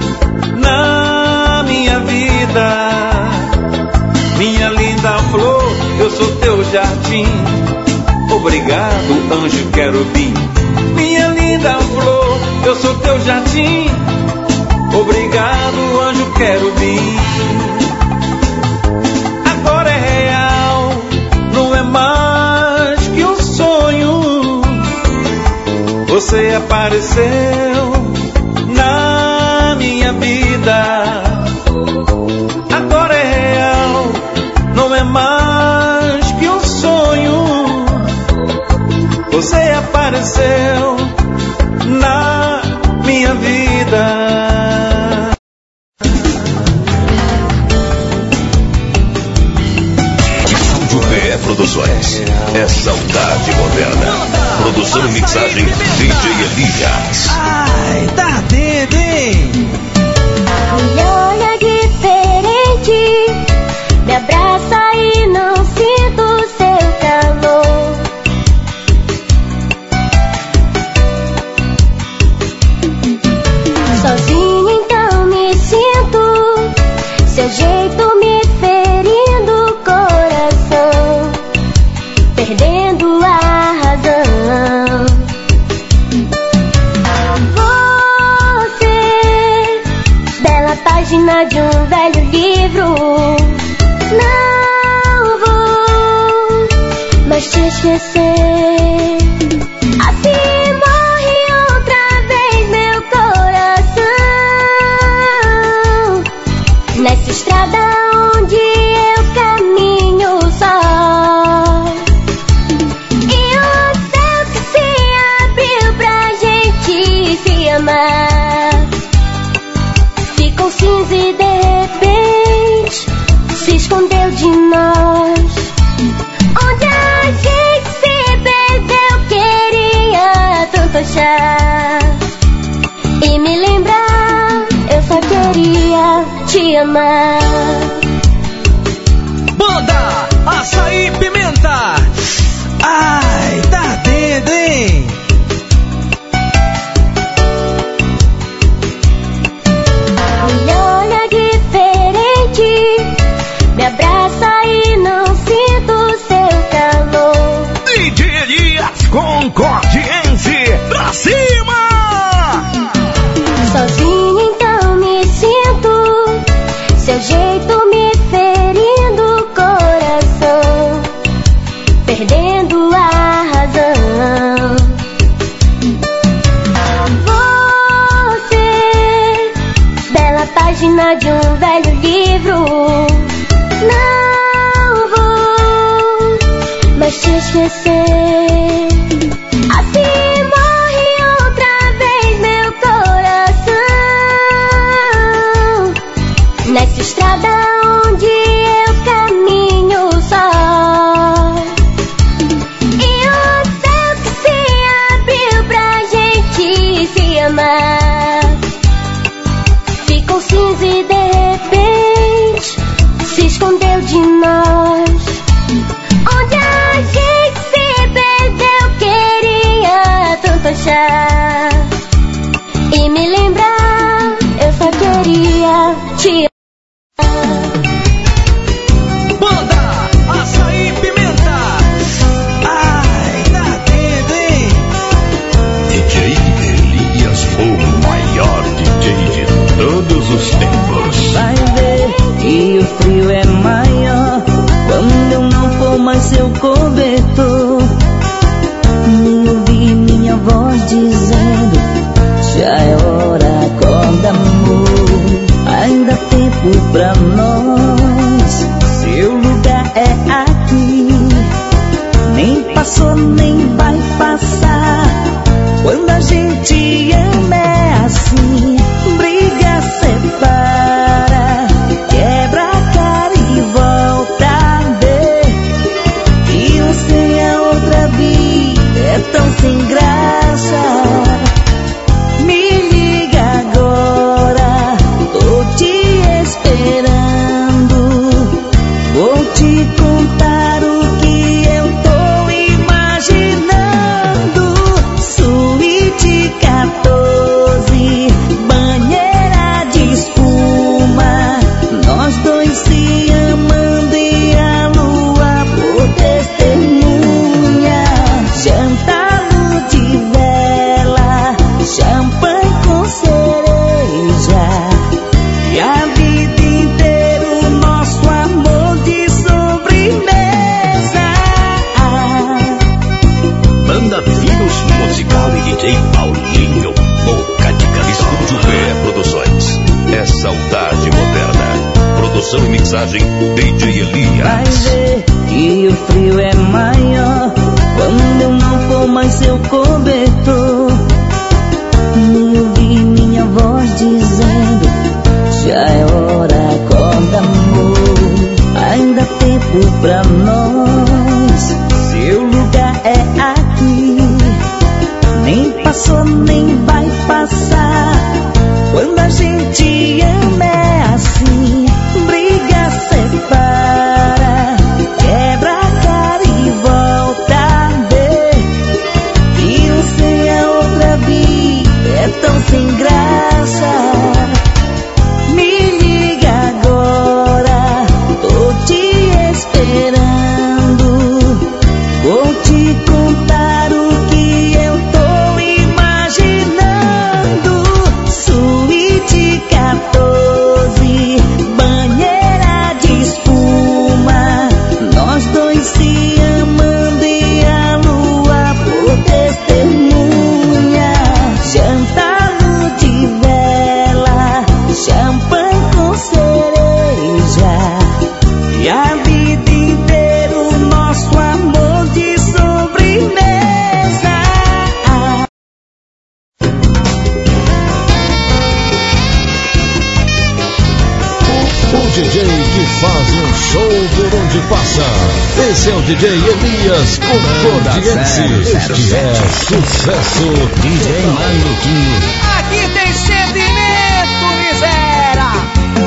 na minha vida. Minha linda flor, eu sou teu jardim. Obrigado, anjo querubim. Minha linda flor, eu sou teu jardim. Obrigado, anjo querubim. Agora é real, não é mais que um sonho. Você apareceu na minha vida. Agora é real, não é mais que um sonho. Você apareceu na minha vida. Produções. É saudade moderna. Produção e mixagem D J Elias. Ai, tá dentro, hein? Me olha diferente, me abraça e não sinto seu calor. Sozinho então me sinto, seu jeito me ferindo o coração, perdendo a razão. Você, bela página de um velho livro. Não vou mais te esquecer. Assim morre outra vez meu coração, nessa estrada onde eu caminho só. E o céu que se abriu pra gente se amar ficou cinza e de repente se escondeu de nós. Onde a gente se perdeu, queria tanto achar e me lembrar. Eu só queria te amar. Banda Açaí Pimenta. Ai, tá dentro, hein? Me olha diferente, me abraça e não sinto seu calor. D J Elias Concordiense, pra cima! Sozinho então me sinto, seu jeito me ferindo o coração, perdendo a razão. Você, bela página de um velho livro. Não vou mais te esquecer. Assim morre outra vez meu coração, nessa estrada onde eu caminho só. E o céu que se abriu pra gente se amar ficou cinza e de repente se escondeu de nós. Onde a gente se perdeu, queria tanto achar e me lembrar. Eu só queria te amar. Banda Açaí Pimenta. Ai, tá dentro, hein? D J Elias, o maior D J de todos os tempos. Vai ver que o frio é maior quando eu não for mais seu cobertor. Nem ouvi minha voz dizendo: já é hora, acorda amor. Ainda há tempo pra nós, seu lugar é aqui. Nem passou, nem vai passar. Quando a gente ama é assim, briga, separa, quebra a cara e volta a ver que você é outra vida, é tão sem graça. Me liga agora, Produção e mixagem D J Elias. Vai ver que o frio é maior quando eu não for mais seu cobertor. Me ouvi minha voz dizendo: já é hora, acorda amor. Ainda há tempo pra nós, seu lugar é aqui. Nem passou, nem vai passar. Quando a gente ama é assim, briga, separa, quebra a cara e volta a ver. E um sem a outra vida é tão sem graça. Me liga agora, tô te esperando. Vou te contar o que eu tô imaginando. Suíte quatorze, banheira de espuma, nós dois se amando e a lua por testemunha. Jantar de vela, champanhe com cereja, e a vida inteira o nosso amor de sobremesa. O D J que faz um show por onde passa. Esse é o D J Elias Concordiense. Este é sucesso. D J Maluquinho. Aqui tem sentimento, miséria.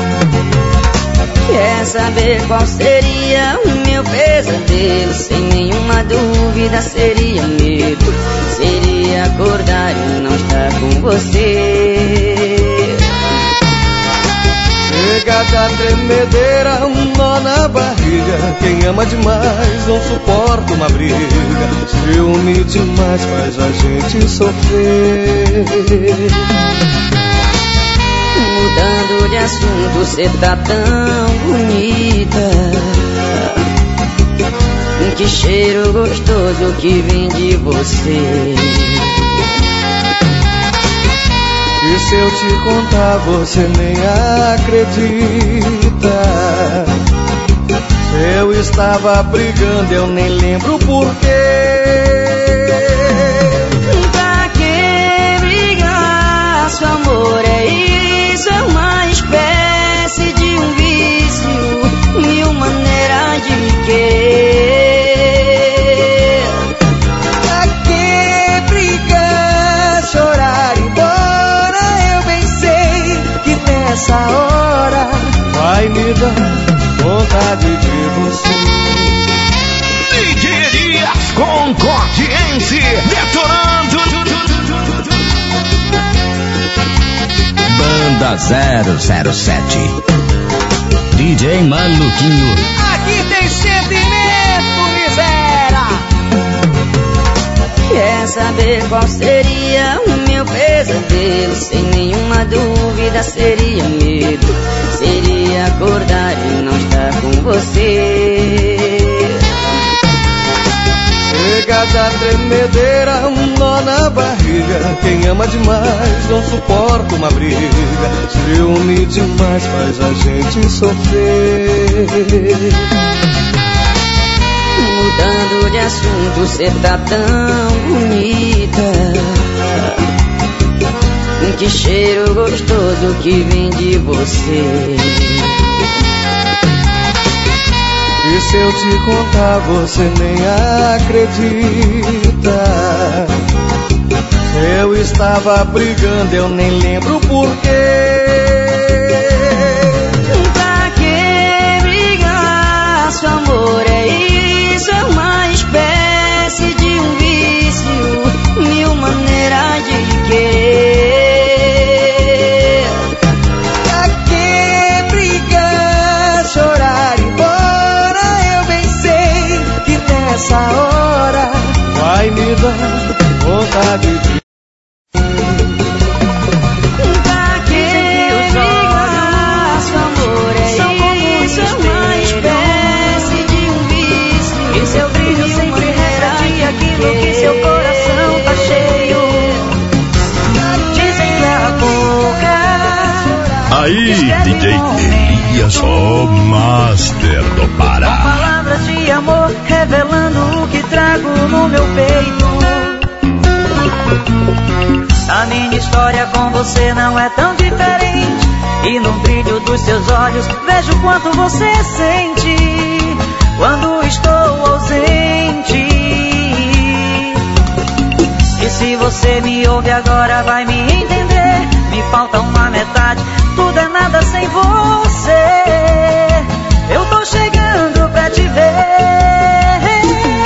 Quer saber qual seria o meu pesadelo? Sem nenhuma dúvida seria medo. Seria acordar e não estar com você. Chega da tremedeira, um nó na barriga. Quem ama demais não suporta uma briga. Ciúme demais faz a gente sofrer. Mudando de assunto, cê tá tão bonita. Que cheiro gostoso que vem de você. E se eu te contar, você nem acredita. Eu estava brigando, eu nem lembro porquê. Pra que brigar? Seu amor é isso, é uma espécie de um vício, mil maneiras de querer. Pra que brigar, chorar e essa hora vai me dar vontade de você. D J Elias Concordiense detonando. Banda zero zero sete, D J Maluquinho. Aqui tem sentimento, miséria. Quer saber qual seria o meu pesadelo? Sem nenhuma dúvida seria medo. Seria acordar e não estar com você. Chega da tremedeira, um nó na barriga. Quem ama demais não suporta uma briga. Ciúme demais faz a gente sofrer. Mudando de assunto, cê tá tão bonita. Que cheiro gostoso que vem de você. E se eu te contar, você nem acredita. Eu estava brigando, eu nem lembro porquê. Pra que brigar? Seu amor é isso, é uma espécie de um vício, mil maneiras de querer. Pra que brigar, chorar e embora? Eu bem sei que nessa hora vai me dar vontade de Pra que Elias, o Master do Pará. Com palavras de amor, revelando o que trago no meu peito. A minha história com você não é tão diferente. E no brilho dos seus olhos vejo quanto você sente quando estou ausente. E se você me ouve agora vai me entender. Me falta uma metade, tudo é nada sem você. Eu tô chegando pra te ver.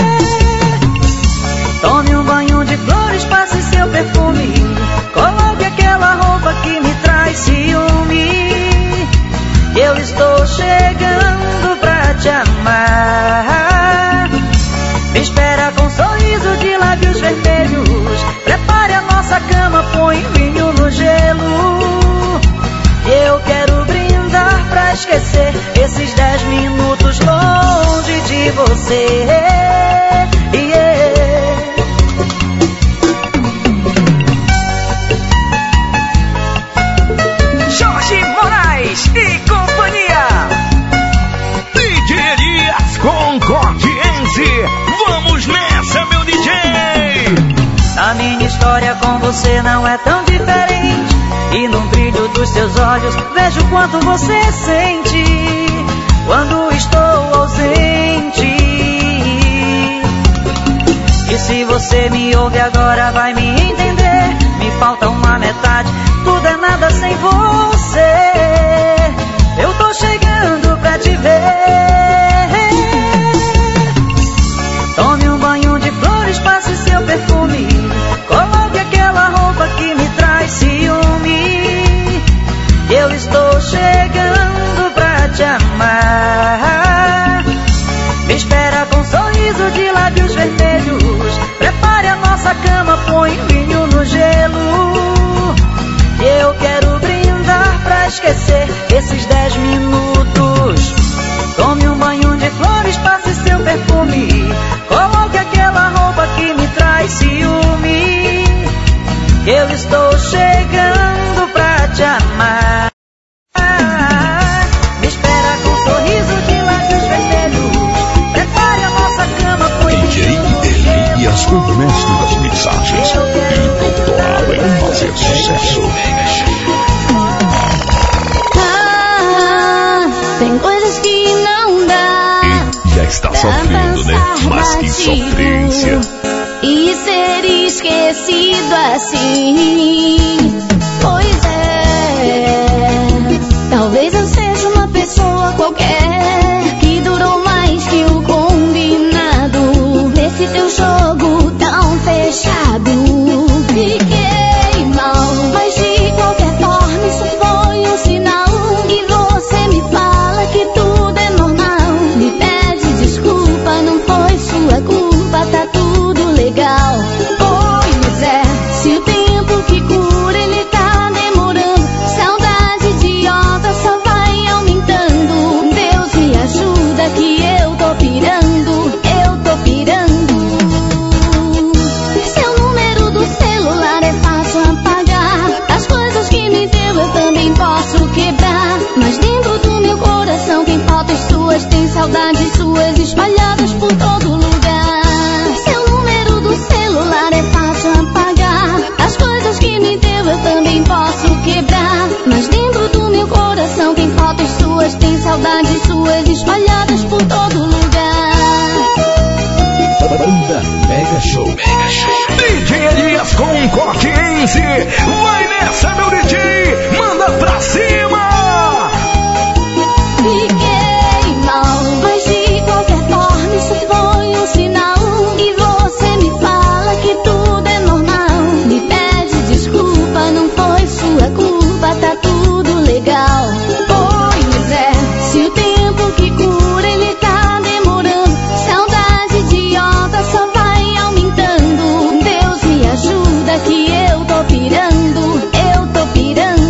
Tome um banho de flores, passe seu perfume. Coloque aquela roupa que me traz ciúme. Eu estou chegando pra te amar. Me espera com um sorriso de lábios vermelhos. Prepare a nossa cama, põe vinho no gelo. Eu quero brindar pra esquecer esses dez minutos longe de você. Yeah. Jorge Moraes e companhia. D J Elias Concordiense. Vamos nessa, meu D J. A minha história com você não é tão diferente. E no brilho dos seus olhos vejo quanto você sente quando estou ausente. E se você me ouve agora vai me entender. Me falta uma metade, tudo é nada sem você. Eu tô chegando pra te ver. Tome um banho de flores, passe seu perfume. Coloque aquela roupa que me traz ciúme. Eu estou chegando pra te amar. Me espera com um sorriso de lábios vermelhos. Prepare a nossa cama, põe vinho no gelo. Eu quero brindar pra esquecer esses dez minutos. Tome um banho de flores, passe seu perfume. Coloque aquela roupa que me traz ciúme. Eu estou chegando pra te amar. Me espera com um sorriso de lábios vermelhos. Prepare a nossa cama, põe D J Elias, o mestre das mixagens, e doutorado em fazer sucesso. Ah, tem coisas que não dá. E já está sofrendo, né? Mas que sofrência. E ser esquecido assim. Pois é. Talvez eu seja uma pessoa qualquer que durou mais que o combinado. Nesse teu jogo tão fechado, fiquei mal. Mas de qualquer forma isso foi um sinal. E você me fala que tudo é normal. Me pede desculpa, não foi sua culpa, tá tudo legal. Pois é, se o tempo que cura ele tá demorando, saudade idiota só vai aumentando. Deus me ajuda que eu tô pirando, eu tô pirando. Seu número do celular é fácil apagar. As coisas que me deu eu também posso quebrar. Mas dentro do meu coração tem fotos suas, tem saudades suas espalhadas por todo lugar. Seu número do celular é fácil apagar. As coisas que me deu eu também posso quebrar. Mas dentro do meu coração tem fotos suas, tem saudades suas espalhadas por todo lugar. Banda Mega Show. Mega Show. D J Elias Concordiense. Vai nessa, meu D J. Manda pra cima. Fiquei mal, mas de qualquer forma isso foi um sinal. E você me fala que tudo é normal. Me pede desculpa, não foi sua culpa, tá tudo legal. Pois é, se o tempo que cura ele tá demorando, saudade idiota só vai aumentando. Deus me ajuda que eu tô pirando, eu tô pirando.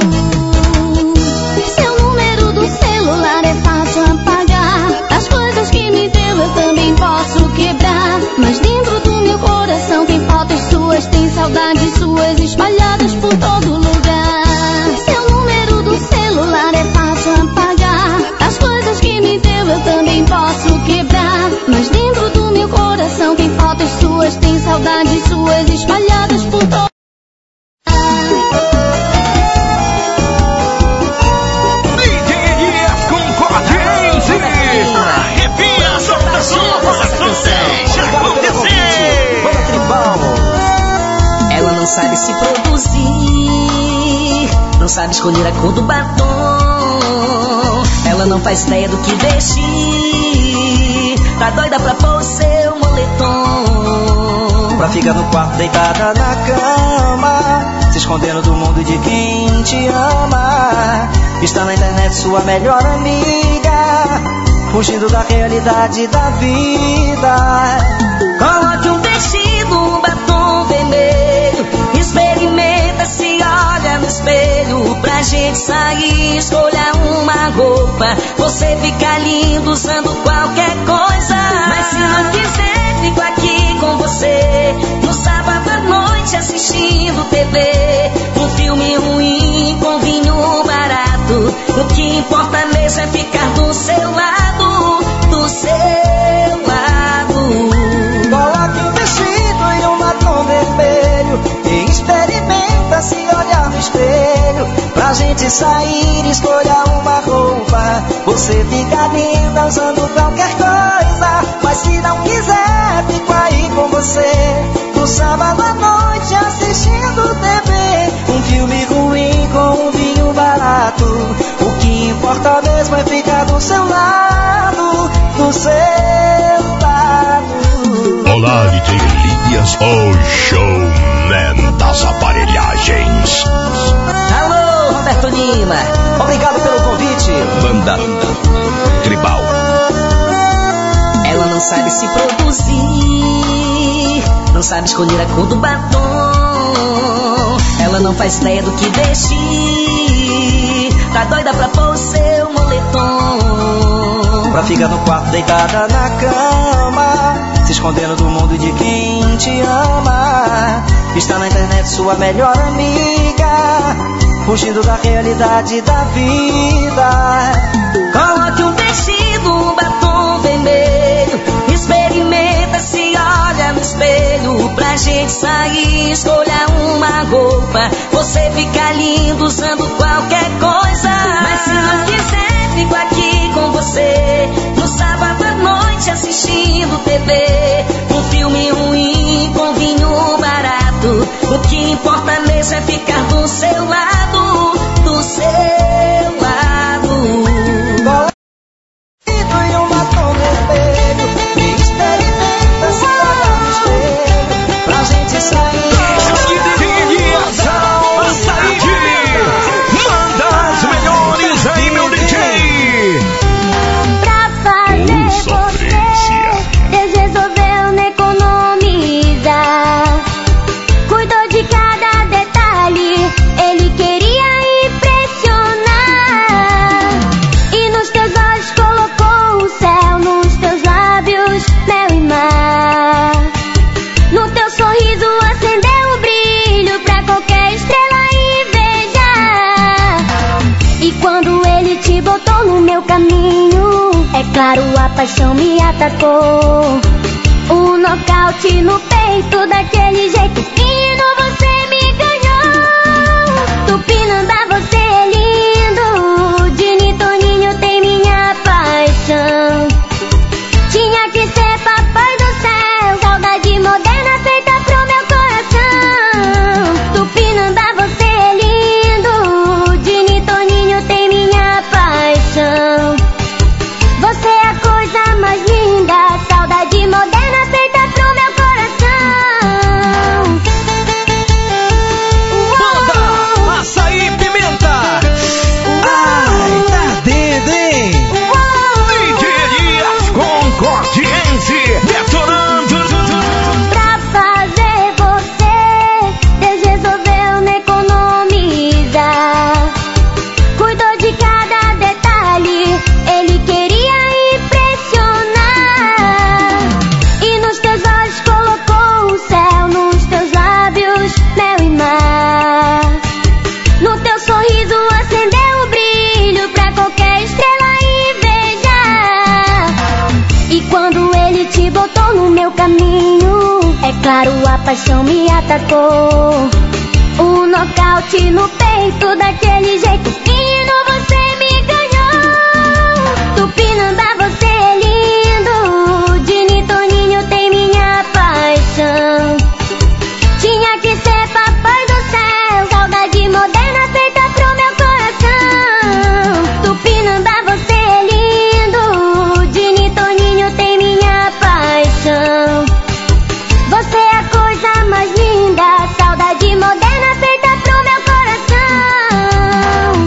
Seu número do celular é fácil apagar. As coisas que me deu eu também posso quebrar. Mas dentro do meu coração tem fotos suas, tem saudades suas espalhadas por todo lugar. Seu número do celular é fácil apagar. suas espalhadas por todo. Não sabe se produzir, não sabe escolher a cor do batom. Ela não faz ideia do que vestir, tá doida pra pôr o seu moletom. Pra ficar no quarto deitada na cama, se escondendo do mundo de quem te ama. Está na internet sua melhor amiga, fugindo da realidade da vida. Coloque um vestido, um batom vermelho, experimenta, se olha no espelho. Pra gente sair, escolha uma roupa. Você fica lindo usando qualquer coisa. Mas se não quiser, fico aqui com você no sábado à noite assistindo T V. Um filme ruim com vinho barato. O que importa mesmo é ficar do seu lado, do seu lado. Coloque um vestido e um batom vermelho e experimenta se olhar no espelho. Pra gente sair, escolha uma roupa. Você fica linda usando qualquer coisa. Mas se não quiser, fico aí com você no sábado à noite assistindo T V. Um filme ruim com um vinho barato. O que importa mesmo é ficar do seu lado, do seu lado. Olá, D J Elias, o showman das aparelhagens. Alô, Roberto Lima, obrigado pelo convite. Banda Tribal. Ela não sabe se produzir, não sabe escolher a cor do batom. Ela não faz ideia do que vestir, tá doida pra pôr o seu moletom. Pra ficar no quarto deitada na cama, se escondendo do mundo de quem te ama. Está na internet sua melhor amiga, fugindo da realidade da vida. Coloque um vestido, um batom vermelho, experimenta, se olha no espelho. Pra gente sair, escolha uma roupa. Você fica lindo usando qualquer coisa. Mas se não quiser, fico aqui com você no sábado à noite assistindo T V. Um filme ruim com vinho barato. O que importa mesmo é ficar do seu lado, do seu lado. E um batom vermelho e experimenta se olhar no espelho. Pra gente sair, manda as melhores aí, meu D J. Pra fazer você, Deus resolveu não economizar. Cuidou de cada detalhe, Ele queria impressionar. E nos teus olhos colocou o céu, nos teus lábios mel e mar. No teu sorriso acendeu o brilho pra qualquer estrela invejar. E quando Ele te botou no meu caminho, é claro, a paixão me atacou. Um nocaute no peito, daquele jeito fino você me ganhou. Tupinambá, você é lindo, Dini Toninho tem minha paixão. Tinha que ser papai do céu, saudade moderna feita pro meu coração. Tupinambá, você é lindo, Dini Toninho tem minha paixão. Você é a coisa mais linda, saudade moderna feita pro meu coração. Banda Açaí Pimenta. Ai, tá dentro, hein? D J Elias Concordiense detonando. Pra fazer você, Deus resolveu não economizar. Cuidou de cada detalhe, Ele queria impressionar. E nos teus olhos colocou o céu, nos teus lábios mel e mar. No teu sorriso acendeu o brilho pra qualquer estrela invejar. E quando Ele te botou no meu caminho, É claro, a paixão me atacou. Um nocaute no peito, daquele jeito fino, você me ganhou. Tupinambá, você é lindo. Dini Toninho tem minha paixão. Tinha que ser papai do céu. Saudade moderna feita pro meu coração. Tupinambá, você é lindo. Dini Toninho tem minha paixão. Você é a coisa mais linda. Saudade moderna feita pro meu coração.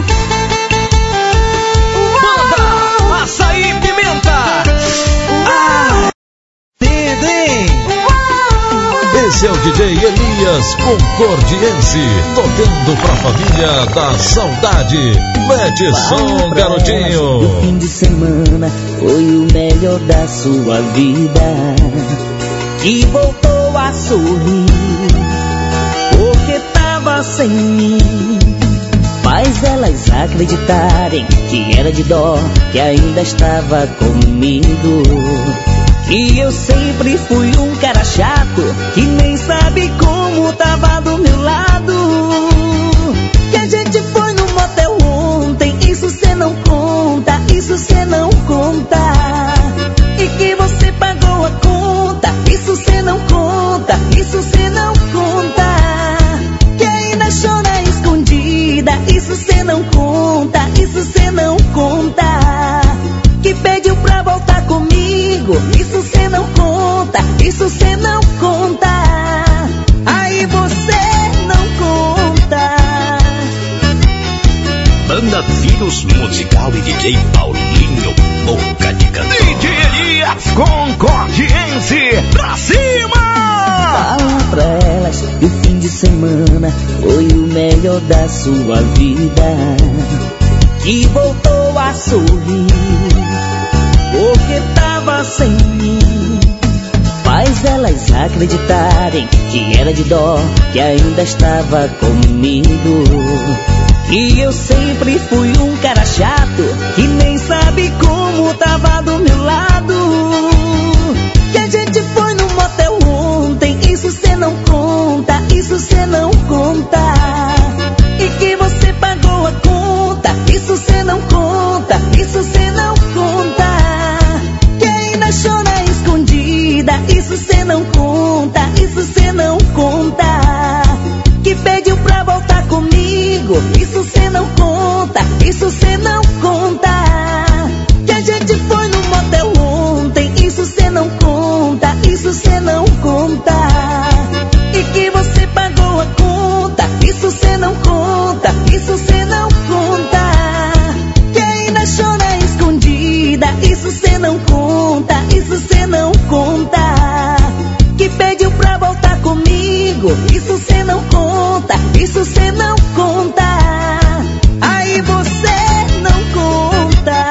Banda Açaí Pimenta. Ah, Dendem. Esse é o D J Elias Concordiense, tocando pra família da saudade. Mete som, garotinho. O fim de semana foi o melhor da sua vida, que voltou a sorrir, porque tava sem mim. Faz elas acreditarem que era de dó, que ainda estava comigo. Que eu sempre fui um cara chato, que nem sabe como tava do meu lado. Que a gente foi no motel ontem, isso cê não conta, isso cê não conta. E que você pagou a conta, isso cê não conta, isso cê não conta. Que ainda chora escondida, isso cê não conta, isso cê não conta. Que pediu pra voltar comigo, isso cê não conta, isso cê não conta. Aí você não conta. Banda Vírus Musical e D J Paulinho, Boca de Cantor. D J Elias Concordiense, pra cima! Fala pra elas que o fim de semana foi o melhor da sua vida, que voltou a sorrir, porque tava sem mim. Faz elas acreditarem que era de dó, que ainda estava comigo. Que eu sempre fui um cara chato, que nem sabe como tava do meu lado. Que a gente foi no motel ontem, isso cê não conta, isso cê não conta. E que você pagou a conta, isso cê não conta, isso cê não conta. Que ainda chora escondida, isso cê não conta, isso cê não conta. Que pediu pra voltar comigo, isso cê não conta, isso cê não conta. Que a gente foi no motel ontem, isso cê não conta, isso cê não conta. E que você pagou a conta, isso cê não conta, isso cê não conta. Que ainda chora escondida, isso cê não conta, isso cê não conta. Que pediu pra voltar comigo, isso cê não conta, isso cê não conta. Aí você não conta.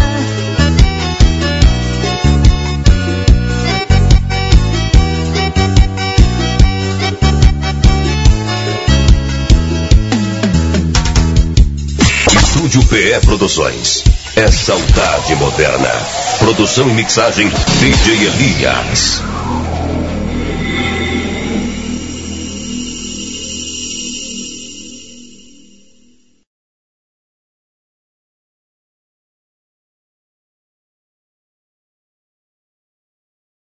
Estúdio P E Produções. É saudade moderna. Produção e mixagem D J Elias.